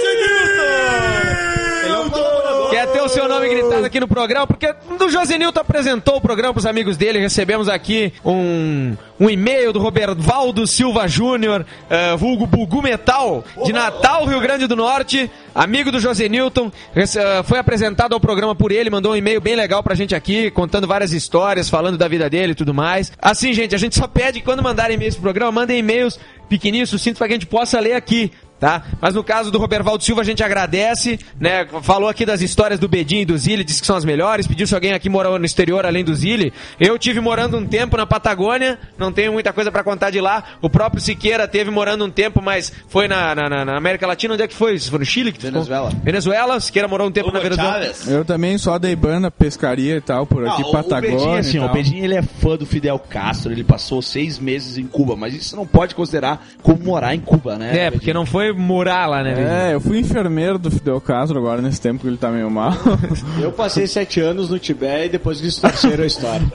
Quer ter o seu nome gritado aqui no programa? Porque o Josenilton apresentou o programa pros amigos dele. Recebemos aqui um, um e-mail do Robervaldo Silva Júnior, uh, vulgo Bugu Metal, de Natal, Rio Grande do Norte, amigo do Josenilton. Uh, foi apresentado ao programa por ele, mandou um e-mail bem legal pra gente aqui, contando várias histórias, falando da vida dele e tudo mais. Assim, gente, a gente só pede que quando mandarem e-mails pro programa, mandem e-mails pequenininhos, sucintos, pra que a gente possa ler aqui. Tá? Mas no caso do Robervaldo Silva a gente agradece, né? Falou aqui das histórias do Bedinho e do Zilli, disse que são as melhores, pediu se alguém aqui morou no exterior além do Zilli. Eu tive morando um tempo na Patagônia, não tenho muita coisa pra contar de lá. O próprio Siqueira teve morando um tempo, mas foi na, na, na América Latina. Onde é que foi? Foi no Chile? Que Venezuela. ficou? Venezuela, Siqueira morou um tempo Hugo na Venezuela. Chávez. Eu também sou da Ibana, pescaria e tal, por aqui, Não, Patagônia. O Bedinho, assim, e ó, tal. o Bedinho ele é fã do Fidel Castro, ele passou seis meses em Cuba, mas isso não pode considerar como morar em Cuba, né? É, porque não foi morar lá, né? É, eu fui enfermeiro do Fidel Castro agora, nesse tempo que ele tá meio mal. Eu passei sete anos no Tibete e depois distorceram a história.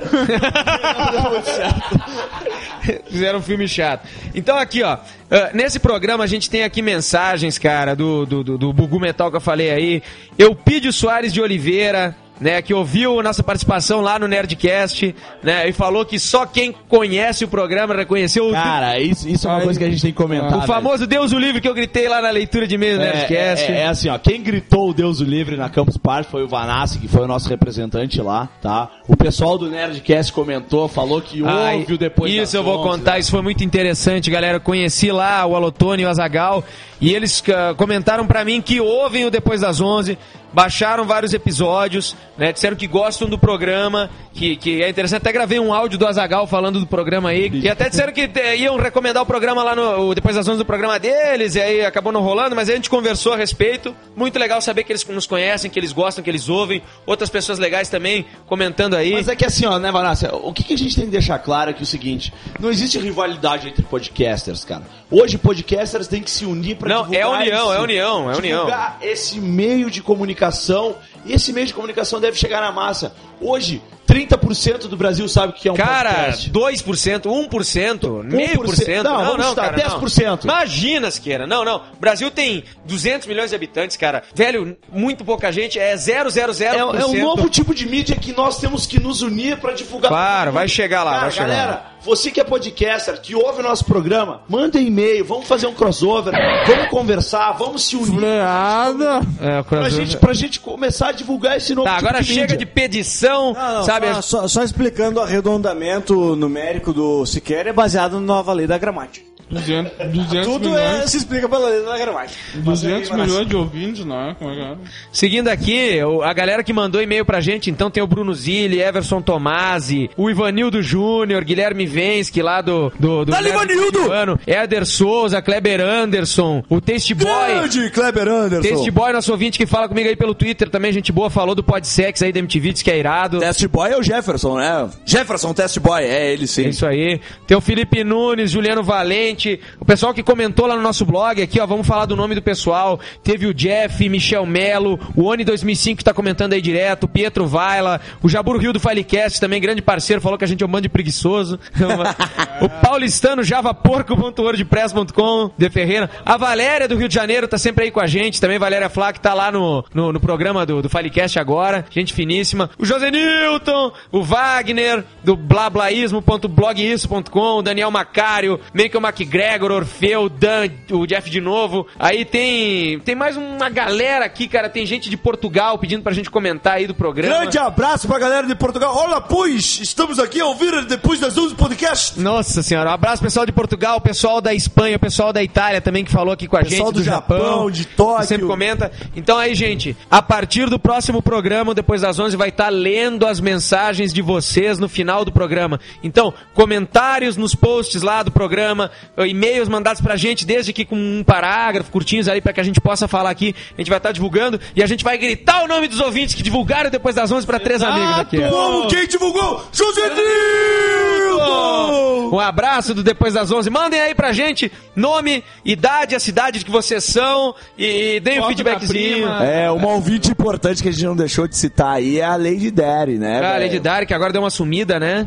Fizeram um filme chato. Então aqui, ó, uh, nesse programa a gente tem aqui mensagens, cara, do, do, do, do Bugu Metal que eu falei aí. Eupídio Soares de Oliveira, né, que ouviu nossa participação lá no Nerdcast, né, e falou que só quem conhece o programa reconheceu o... Cara, isso, isso é uma coisa que a gente tem que comentar. O famoso Deus o Livre que eu gritei lá na leitura de e-mail do É, Nerdcast. é, é assim, ó, quem gritou o Deus o Livre na Campus Party foi o Vanassi, que foi o nosso representante lá, tá? O pessoal do Nerdcast comentou, falou que Ah, ouviu depois Isso das eu vou onze, contar, né? isso foi muito interessante, galera. Eu conheci lá o Alotone e o Azaghal e eles uh, comentaram pra mim que ouvem o Depois das onze, baixaram vários episódios, né? Disseram que gostam do programa, que, que é interessante. Até gravei um áudio do Azaghal falando do programa aí, e até disseram que eh, iam recomendar o programa lá no o Depois das onze do programa deles, e aí acabou não rolando, mas aí a gente conversou a respeito. Muito legal saber que eles nos conhecem, que eles gostam, que eles ouvem. Outras pessoas legais também comentando aí. Mas é que assim, ó, né, Vanassi, o que, que a gente tem que deixar claro é que é o seguinte, não existe rivalidade entre podcasters, cara. Hoje podcasters têm que se unir pra Não, divulgar é união, esse, é união, é união. divulgar esse meio de comunicação, e esse meio de comunicação deve chegar na massa. Hoje, trinta por cento do Brasil sabe o que é um Cara, podcast. dois por cento, um por cento, meio por cento. Não, vamos chutar, cara, dez por cento. Não. Imagina, Siqueira. Não, não. O Brasil tem duzentos milhões de habitantes, cara. Velho, muito pouca gente. É zero vírgula zero zero por cento. É, é um novo tipo de mídia que nós temos que nos unir pra divulgar. Claro, vai chegar lá, Cara, vai chegar galera, lá. você que é podcaster, que ouve o nosso programa, manda e-mail, vamos fazer um crossover, vamos conversar, vamos se unir. Freada. É, Pra gente, pra gente começar a divulgar esse novo Tá, tipo agora de chega mídia. de pedição, Não, não, sabe? só, só- só explicando o arredondamento numérico do Siqueira é baseado na nova lei da gramática. duzentos, duzentos Tudo milhões. é, se explica pela lei da gramática. duzentos Mas aí, milhões de ouvintes, não é? Como é que é? Seguindo aqui, o- a galera que mandou e-mail pra gente, então tem o Bruno Zilli, Everson Tomasi, o Ivanildo Júnior, Guilherme Vensky lá do... do, do Dale, Nerd Ivanildo! Curitibano, Éder Souza, Kleber Anderson, o Taste Boy... Grande Kleber Anderson. Taste Boy, nosso ouvinte que fala comigo aí pelo Twitter também, gente boa, falou do Podsex aí da M T V, diz que é irado. Test Boy é o Jefferson, né? Jefferson, Test Boy, é ele sim. É isso aí. Tem o Felipe Nunes, Juliano Valente, gente. O pessoal que comentou lá no nosso blog aqui, ó, vamos falar do nome do pessoal. Teve o Jeff, Michel Melo, o Oni dois mil e cinco que tá comentando aí direto, o Pietro Vaila, o Jabur Rio do Filecast também, grande parceiro, falou que a gente é um bando de preguiçoso. O paulistano javaporco ponto wordpress ponto com de Ferreira. A Valéria do Rio de Janeiro tá sempre aí com a gente, também Valéria Flá, que tá lá no, no, no programa do, do Filecast agora, gente finíssima. O José Newton, o Wagner, do blablaísmo ponto blog isso ponto com, o Daniel Macário, Michael McGregor, Orfeu, Dan, o Jeff de novo. Aí tem, tem mais uma galera aqui, cara, tem gente de Portugal pedindo pra gente comentar aí do programa. Grande abraço pra galera de Portugal. Olá, pois, estamos aqui a ouvir depois das onze podcast. Nossa senhora, um abraço pessoal de Portugal, pessoal da Espanha, pessoal da Itália também que falou aqui com a pessoal gente, do, do Japão, Japão, de Tóquio. Sempre comenta. Então aí, gente, a partir do próximo programa, depois das onze, vai estar lendo as mensagens de vocês no final do programa. Então, comentários nos posts lá do programa, e-mails mandados pra gente, desde aqui com um parágrafo, curtinhos ali, pra que a gente possa falar aqui. A gente vai estar divulgando e a gente vai gritar o nome dos ouvintes que divulgaram depois das onze pra três amigos aqui. Como quem divulgou? José Nilton! Um abraço do Depois das onze. Mandem aí pra gente nome, idade, a cidade que vocês são e deem um feedbackzinho. É, uma ouvinte importante que a gente não deixou de citar aí é a Lady Dari, né? Ah, a Lady Dari, que agora deu uma sumida, né?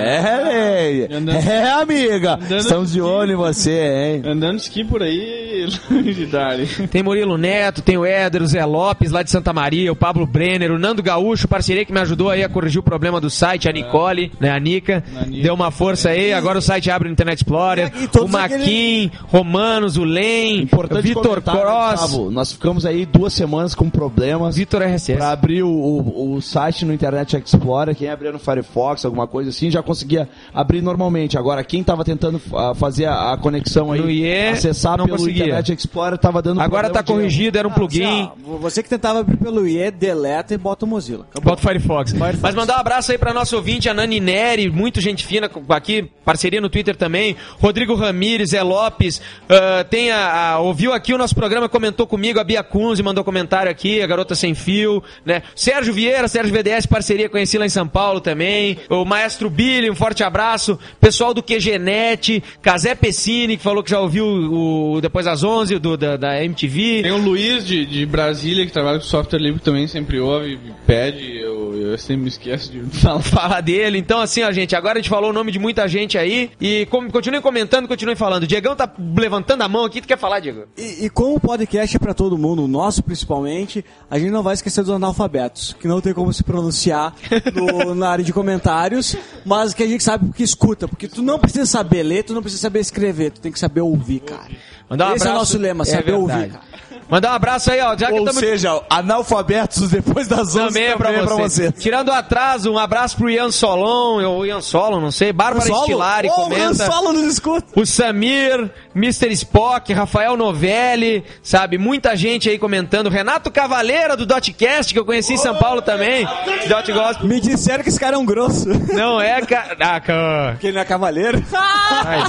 É, Lady. É, amiga. Andando Estamos de olho em você, hein? Andando de esqui por aí, Lady Dari. Tem Murilo Neto, tem o Éder, o Zé Lopes lá de Santa Maria, o Pablo Brenner, o Nando Gaúcho, parceria que me ajudou aí a corrigir o problema do site, a Nicole, é. né, a Nica, Nica, deu uma força aí, agora o site abre no Internet Explorer, o Maquin, aquele... Romanos, o Len, o Vitor Cross. Né, nós ficamos aí duas semanas com problemas Vitor R S S. Pra abrir o, o, o site no Internet Explorer, quem abria no Firefox, alguma coisa assim, já conseguia abrir normalmente. Agora, quem tava tentando uh, fazer a, a conexão aí, no I E, acessar pelo conseguia. Internet Explorer, tava dando agora tá corrigido, era um plugin. Ah, assim, ó, você que tentava abrir pelo I E, deleta e bota o Mozilla. Acabou. Bota o Firefox. Firefox. Mas mandar um abraço aí pra nosso ouvinte, a Nani Neri, muito gente fina aqui, parceria no Twitter também. Rodrigo Ramires, Zé Lopes, uh, tem a, a, ouviu aqui o nosso programa, comentou comigo, a Bia Kunze mandou comentário aqui, a Garota Sem Fio, né? Sérgio Vieira, Sérgio V D S, parceria, conheci lá em São Paulo também. O Maestro Billy, um forte abraço. Pessoal do Q G Net, Casé Pessini, que falou que já ouviu o, o Depois das onze, do, da, da M T V. Tem o Luiz de, de Brasília, que trabalha com software livre, também sempre ouve, pede, eu, eu sempre me esqueço de falar. Fala dele. Então, assim, ó, gente, agora a gente falou o nome de muita gente aí. E com, continuem comentando, continuem falando. O Diegão tá levantando a mão aqui. Tu quer falar, Diego? E, e como o podcast é pra todo mundo, o nosso principalmente, a gente não vai esquecer dos analfabetos, que não tem como se pronunciar no, na área de comentários, mas que a gente sabe porque escuta. Porque tu não precisa saber ler, tu não precisa saber escrever, tu tem que saber ouvir, cara. Mandar um Esse abraço. é o nosso lema, saber é ouvir, cara. Mandar um abraço aí, ó. Já que Ou tamo... seja, analfabetos depois das onze também é pra, também você. é pra você. Tirando o atraso, um abraço pro Ian Solon, ou Ian Solon, não sei. Bárbara Estilari oh, comenta. O Ian Solon nos escuta. O Samir, mister Spock, Rafael Novelli, sabe? Muita gente aí comentando. Renato Cavaleira do Dotcast, que eu conheci em São Paulo também. Dot Gospel. Me disseram que esse cara é um grosso. Não é, cara. Ah, cara. Que ele não é cavaleiro. Ai,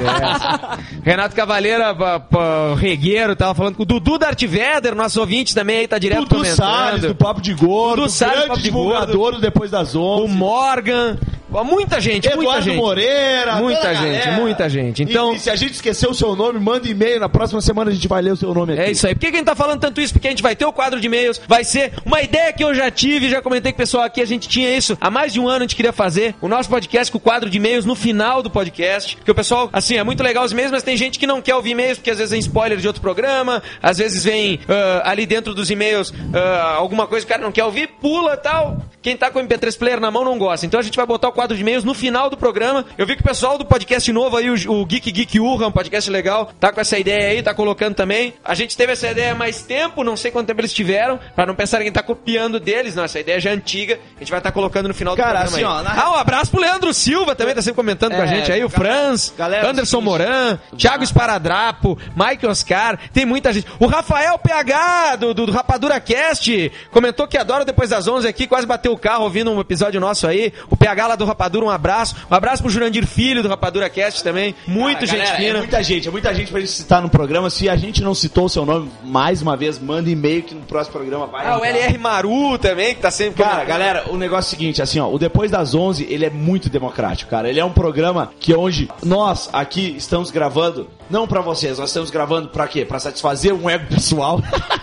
Renato Cavaleira, p- p- regueiro, tava falando com o Dudu Darth Vader, nosso ouvinte também aí, tá direto Dudu comentando. Salles, do Papo de Gordo. Dudu Salles, grande Papo de divulgador Gordo. do Depois das onze. O Morgan. Muita gente, Eduardo muita gente. Moreira. Muita gente, galera. muita gente. Então, E, e se a gente esqueceu o seu nome, manda e-mail. Na próxima semana a gente vai ler o seu nome aqui. é isso aí. Por que que a gente tá falando tanto isso? Porque a gente vai ter o quadro de e-mails. Vai ser uma ideia que eu já tive, já comentei com o pessoal aqui. A gente tinha isso há mais de um ano. A gente queria fazer o nosso podcast com o quadro de e-mails no final do podcast. Porque o pessoal, assim, é muito legal os e-mails, mas tem gente que não quer ouvir e-mails porque às vezes vem spoiler de outro programa, às vezes vem uh, ali dentro dos e-mails uh, alguma coisa que o cara não quer ouvir, pula e tal. Quem tá com o M P três player na mão não gosta. Então a gente vai botar o quadro de e-mails no final do programa. Eu vi que o pessoal do podcast novo aí, o, o Geek Geek Urra, um podcast legal, tá com essa ideia aí, tá colocando também. A gente teve essa ideia há mais tempo, não sei quanto tempo eles tiveram, pra não pensarem que tá copiando deles. Não, essa ideia já é antiga. A gente vai estar tá colocando no final do Cara, programa assim, aí. ó, na... Ah, um abraço pro Leandro Silva também, tá sempre comentando É, com a gente aí. O galera, Franz, galera, Anderson seguinte, Moran, Thiago Esparadrapo, Mike Oscar, tem muita gente. O Rafael P H, do, do, do Rapadura Cast, comentou que adora Depois das onze aqui, quase bateu o carro ouvindo um episódio nosso aí. O P H lá do Rapadura, um abraço. Um abraço pro Jurandir Filho do Rapadura Cast também. Muito Cara, gente galera, fina. É muita gente, é muita gente pra gente citar no programa. Se a gente não citou o seu nome, mais uma vez, manda e-mail que no próximo programa vai. Ah, o L R Maru também, que tá sempre... Cara, galera, o negócio é o seguinte, assim, ó, o Depois das onze, ele é muito democrático, cara. Ele é um programa que hoje nós aqui estamos gravando, não pra vocês, nós estamos gravando pra quê? Pra satisfazer um ego pessoal.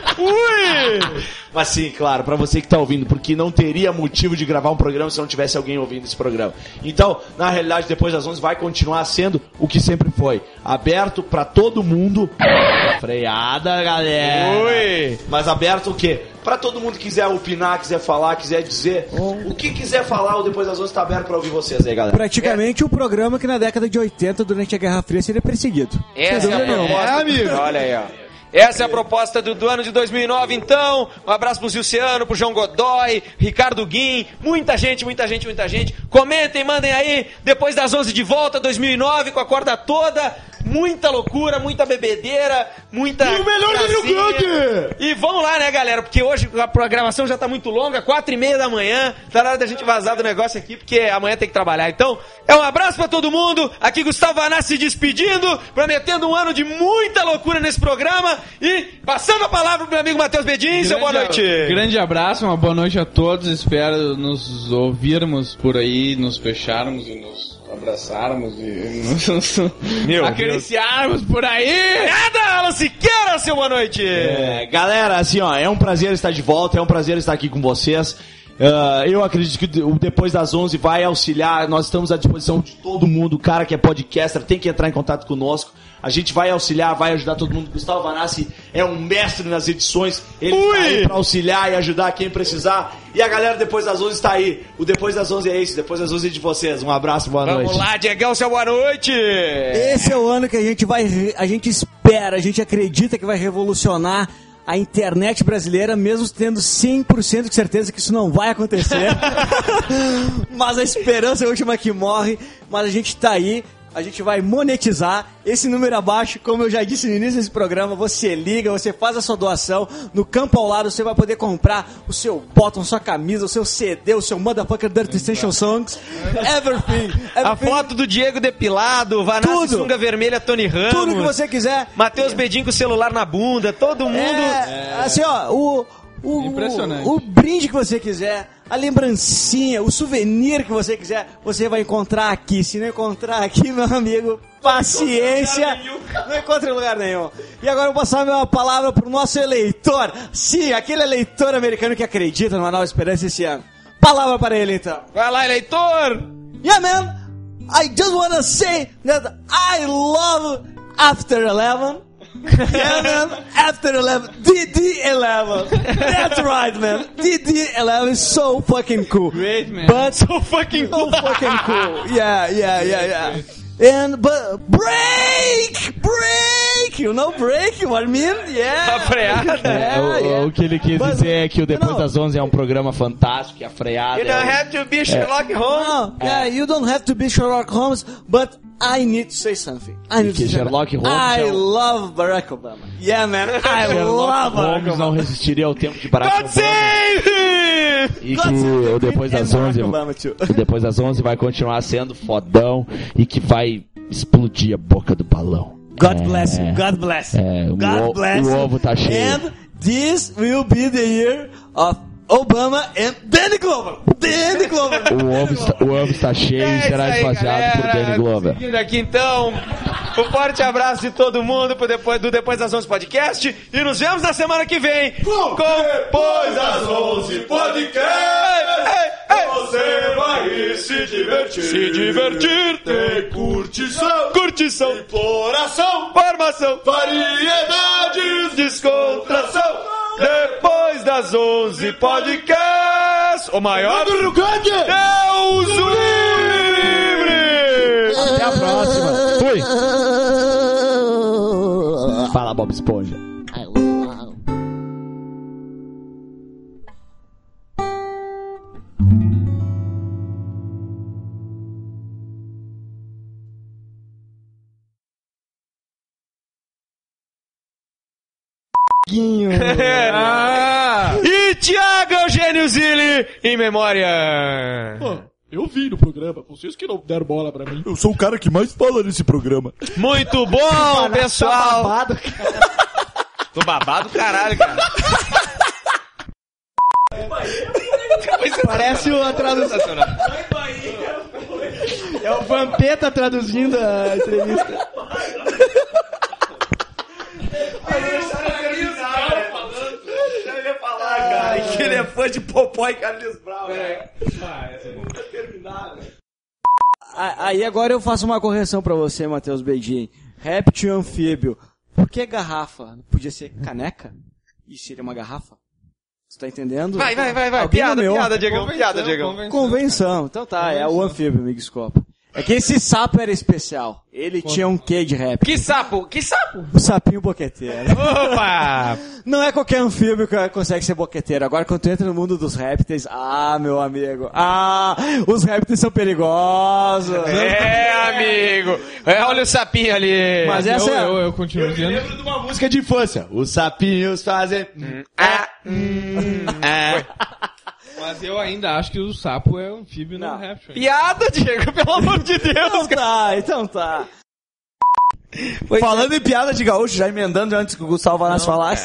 Ui! Mas sim, claro, pra você que tá ouvindo, porque não teria motivo de gravar um programa se não tivesse alguém ouvindo esse programa. Então, na realidade, Depois das onze vai continuar sendo o que sempre foi, aberto pra todo mundo. Freada, galera. Ui! Mas aberto o quê? Pra todo mundo que quiser opinar, quiser falar, quiser dizer o que quiser falar, o Depois das onze tá aberto pra ouvir vocês aí, galera. Praticamente o programa que na década de oitenta, durante a Guerra Fria, seria perseguido. Essa é a Não. proposta. É, amigo. Olha aí, ó. Essa é a proposta do, do ano de dois mil e nove, então. Um abraço pro Zilciano, pro João Godoy, Ricardo Guim, muita gente, muita gente, muita gente. Comentem, mandem aí, Depois das onze de volta, dois mil e nove, com a corda toda. Muita loucura, muita bebedeira, muita... E o melhor do Rio Grande! E vamos lá, né, galera? Porque hoje a programação já tá muito longa, quatro e meia da manhã. Tá na hora da gente vazar do negócio aqui, porque amanhã tem que trabalhar. Então, é um abraço pra todo mundo. Aqui Gustavo Anassi se despedindo, prometendo um ano de muita loucura nesse programa. E passando a palavra pro meu amigo Matheus Bedin. Seu boa noite. Grande abraço, uma boa noite a todos. Espero nos ouvirmos por aí, nos fecharmos e nos abraçarmos e nos Meu acariciarmos por aí. Nada, Alan Siqueira, seu boa noite. É, galera, assim, ó, é um prazer estar de volta, é um prazer estar aqui com vocês. Uh, eu acredito que o Depois das onze vai auxiliar, nós estamos à disposição de todo mundo, o cara que é podcaster tem que entrar em contato conosco. A gente vai auxiliar, vai ajudar todo mundo. Gustavo Vanassi é um mestre nas edições. Ele Ui! está aí pra auxiliar e ajudar quem precisar. E a galera Depois das onze está aí. O Depois das onze é esse. Depois das onze é de vocês. Um abraço, boa Vamos noite. Vamos lá, Diegão, seu boa noite. Esse é o ano que a gente vai, a gente espera, a gente acredita que vai revolucionar a internet brasileira, mesmo tendo cem por cento de certeza que isso não vai acontecer. Mas a esperança é a última que morre. Mas a gente tá aí, a gente vai monetizar esse número abaixo, como eu já disse no início desse programa. Você liga, você faz a sua doação, no campo ao lado você vai poder comprar o seu bottom, sua camisa, o seu C D, o seu Motherfucker Dirty Essential Songs, everything, everything. A foto do Diego depilado, Vanassi sunga vermelha, Tony Ramos. Tudo que você quiser. Matheus Bedin com o celular na bunda, todo mundo... É, assim, ó, o... O, Impressionante. O, o brinde que você quiser, a lembrancinha, o souvenir que você quiser, você vai encontrar aqui. Se não encontrar aqui, meu amigo, paciência, não encontra em lugar nenhum. E agora eu vou passar a minha palavra pro nosso eleitor. Sim, aquele eleitor americano que acredita numa nova esperança esse ano. Palavra para ele, então. Vai lá, eleitor! Yeah, man, I just wanna say that I love After Eleven. Yeah, man, After Eleven, D D Eleven. That's right, man. D D Eleven is so fucking cool. Great, man. But So fucking so fucking cool. Yeah, yeah, yeah, yeah. And but break, break. You know break? What I mean? Yeah. A freada. É, o, yeah. o que ele quis But- dizer é que o Depois Não. das onze é um programa fantástico, que a freada You don't é um- have to be Sherlock Holmes. No, yeah, you don't have to be Sherlock Holmes, but I need to say something. I need Que to say Sherlock Holmes I é o- love Barack Obama. Yeah, man, I love Barack Holmes Obama. não resistiria ao tempo de Barack God Obama. save! E God que save o the Depois Queen das and onze, Barack Obama, too. o Depois das onze vai continuar sendo fodão e que vai explodir a boca do balão. God É, bless you. God bless you. É, o God o- bless o you. ovo tá cheio. And this will be the year of Obama and Danny Glover. Danny Glover. O ovo, está, o ovo está cheio É e isso será aí, esvaziado por galera. Danny Glover. Seguindo aqui então, um forte abraço de todo mundo pro depois, do Depois das onze Podcast e nos vemos na semana que vem com Depois das onze Podcast. Ei, ei, Você vai se divertir, se divertir, ter curtição, curtição, exploração, formação, variedades, descontração. Depois das onze Podcast, o maior do Rio Grande, Deus o livre! Até a próxima. Fui. Fala, Bob Esponja. Ah! E Thiago Eugênio Zilli em memória. Eu vi no programa, vocês que não deram bola pra mim. Eu sou o cara que mais fala nesse programa. Muito bom, pessoal! Babado, Tô babado caralho, cara. Parece o tradução. É o Vampeta traduzindo a entrevista. Que ele é fã de Popó e Carlinhos Brown, né? Aí agora eu faço uma correção pra você, Matheus Bedin. Réptil anfíbio. Por que garrafa? Não podia ser caneca? E seria uma garrafa? Você tá entendendo? Vai, vai, vai, vai. Alguém Piada, nomeou? piada, Diegão. Piada, Diegão. Convenção. Então tá, é o anfíbio, me desculpa. É que esse sapo era especial. Ele tinha um quê de réptil? Que sapo? Que sapo? O sapinho boqueteiro. Opa! Não é qualquer anfíbio que consegue ser boqueteiro. Agora, quando tu entra no mundo dos répteis, ah, meu amigo, ah, os répteis são perigosos. É, amigo. É, olha o sapinho ali. Mas essa eu, é... eu, eu continuo Eu dizendo. lembro de uma música de infância. Os sapinhos fazem... Ah, hum, é. Mas eu ainda acho que o sapo é um anfíbio, não, Não. é réptil. Piada, Diego, pelo amor de Deus. Então tá, então tá. Falando em piada de gaúcho, já emendando antes que o Gustavo Vanas falasse.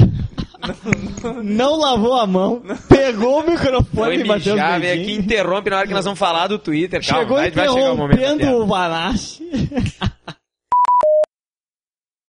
Não lavou a mão, pegou o microfone e bateu os mijar, vem aqui, dedinhos. interrompe na hora que nós vamos falar do Twitter. Calma, Chegou vai, vai chegar o momento da interrompendo piada. o Vanassi.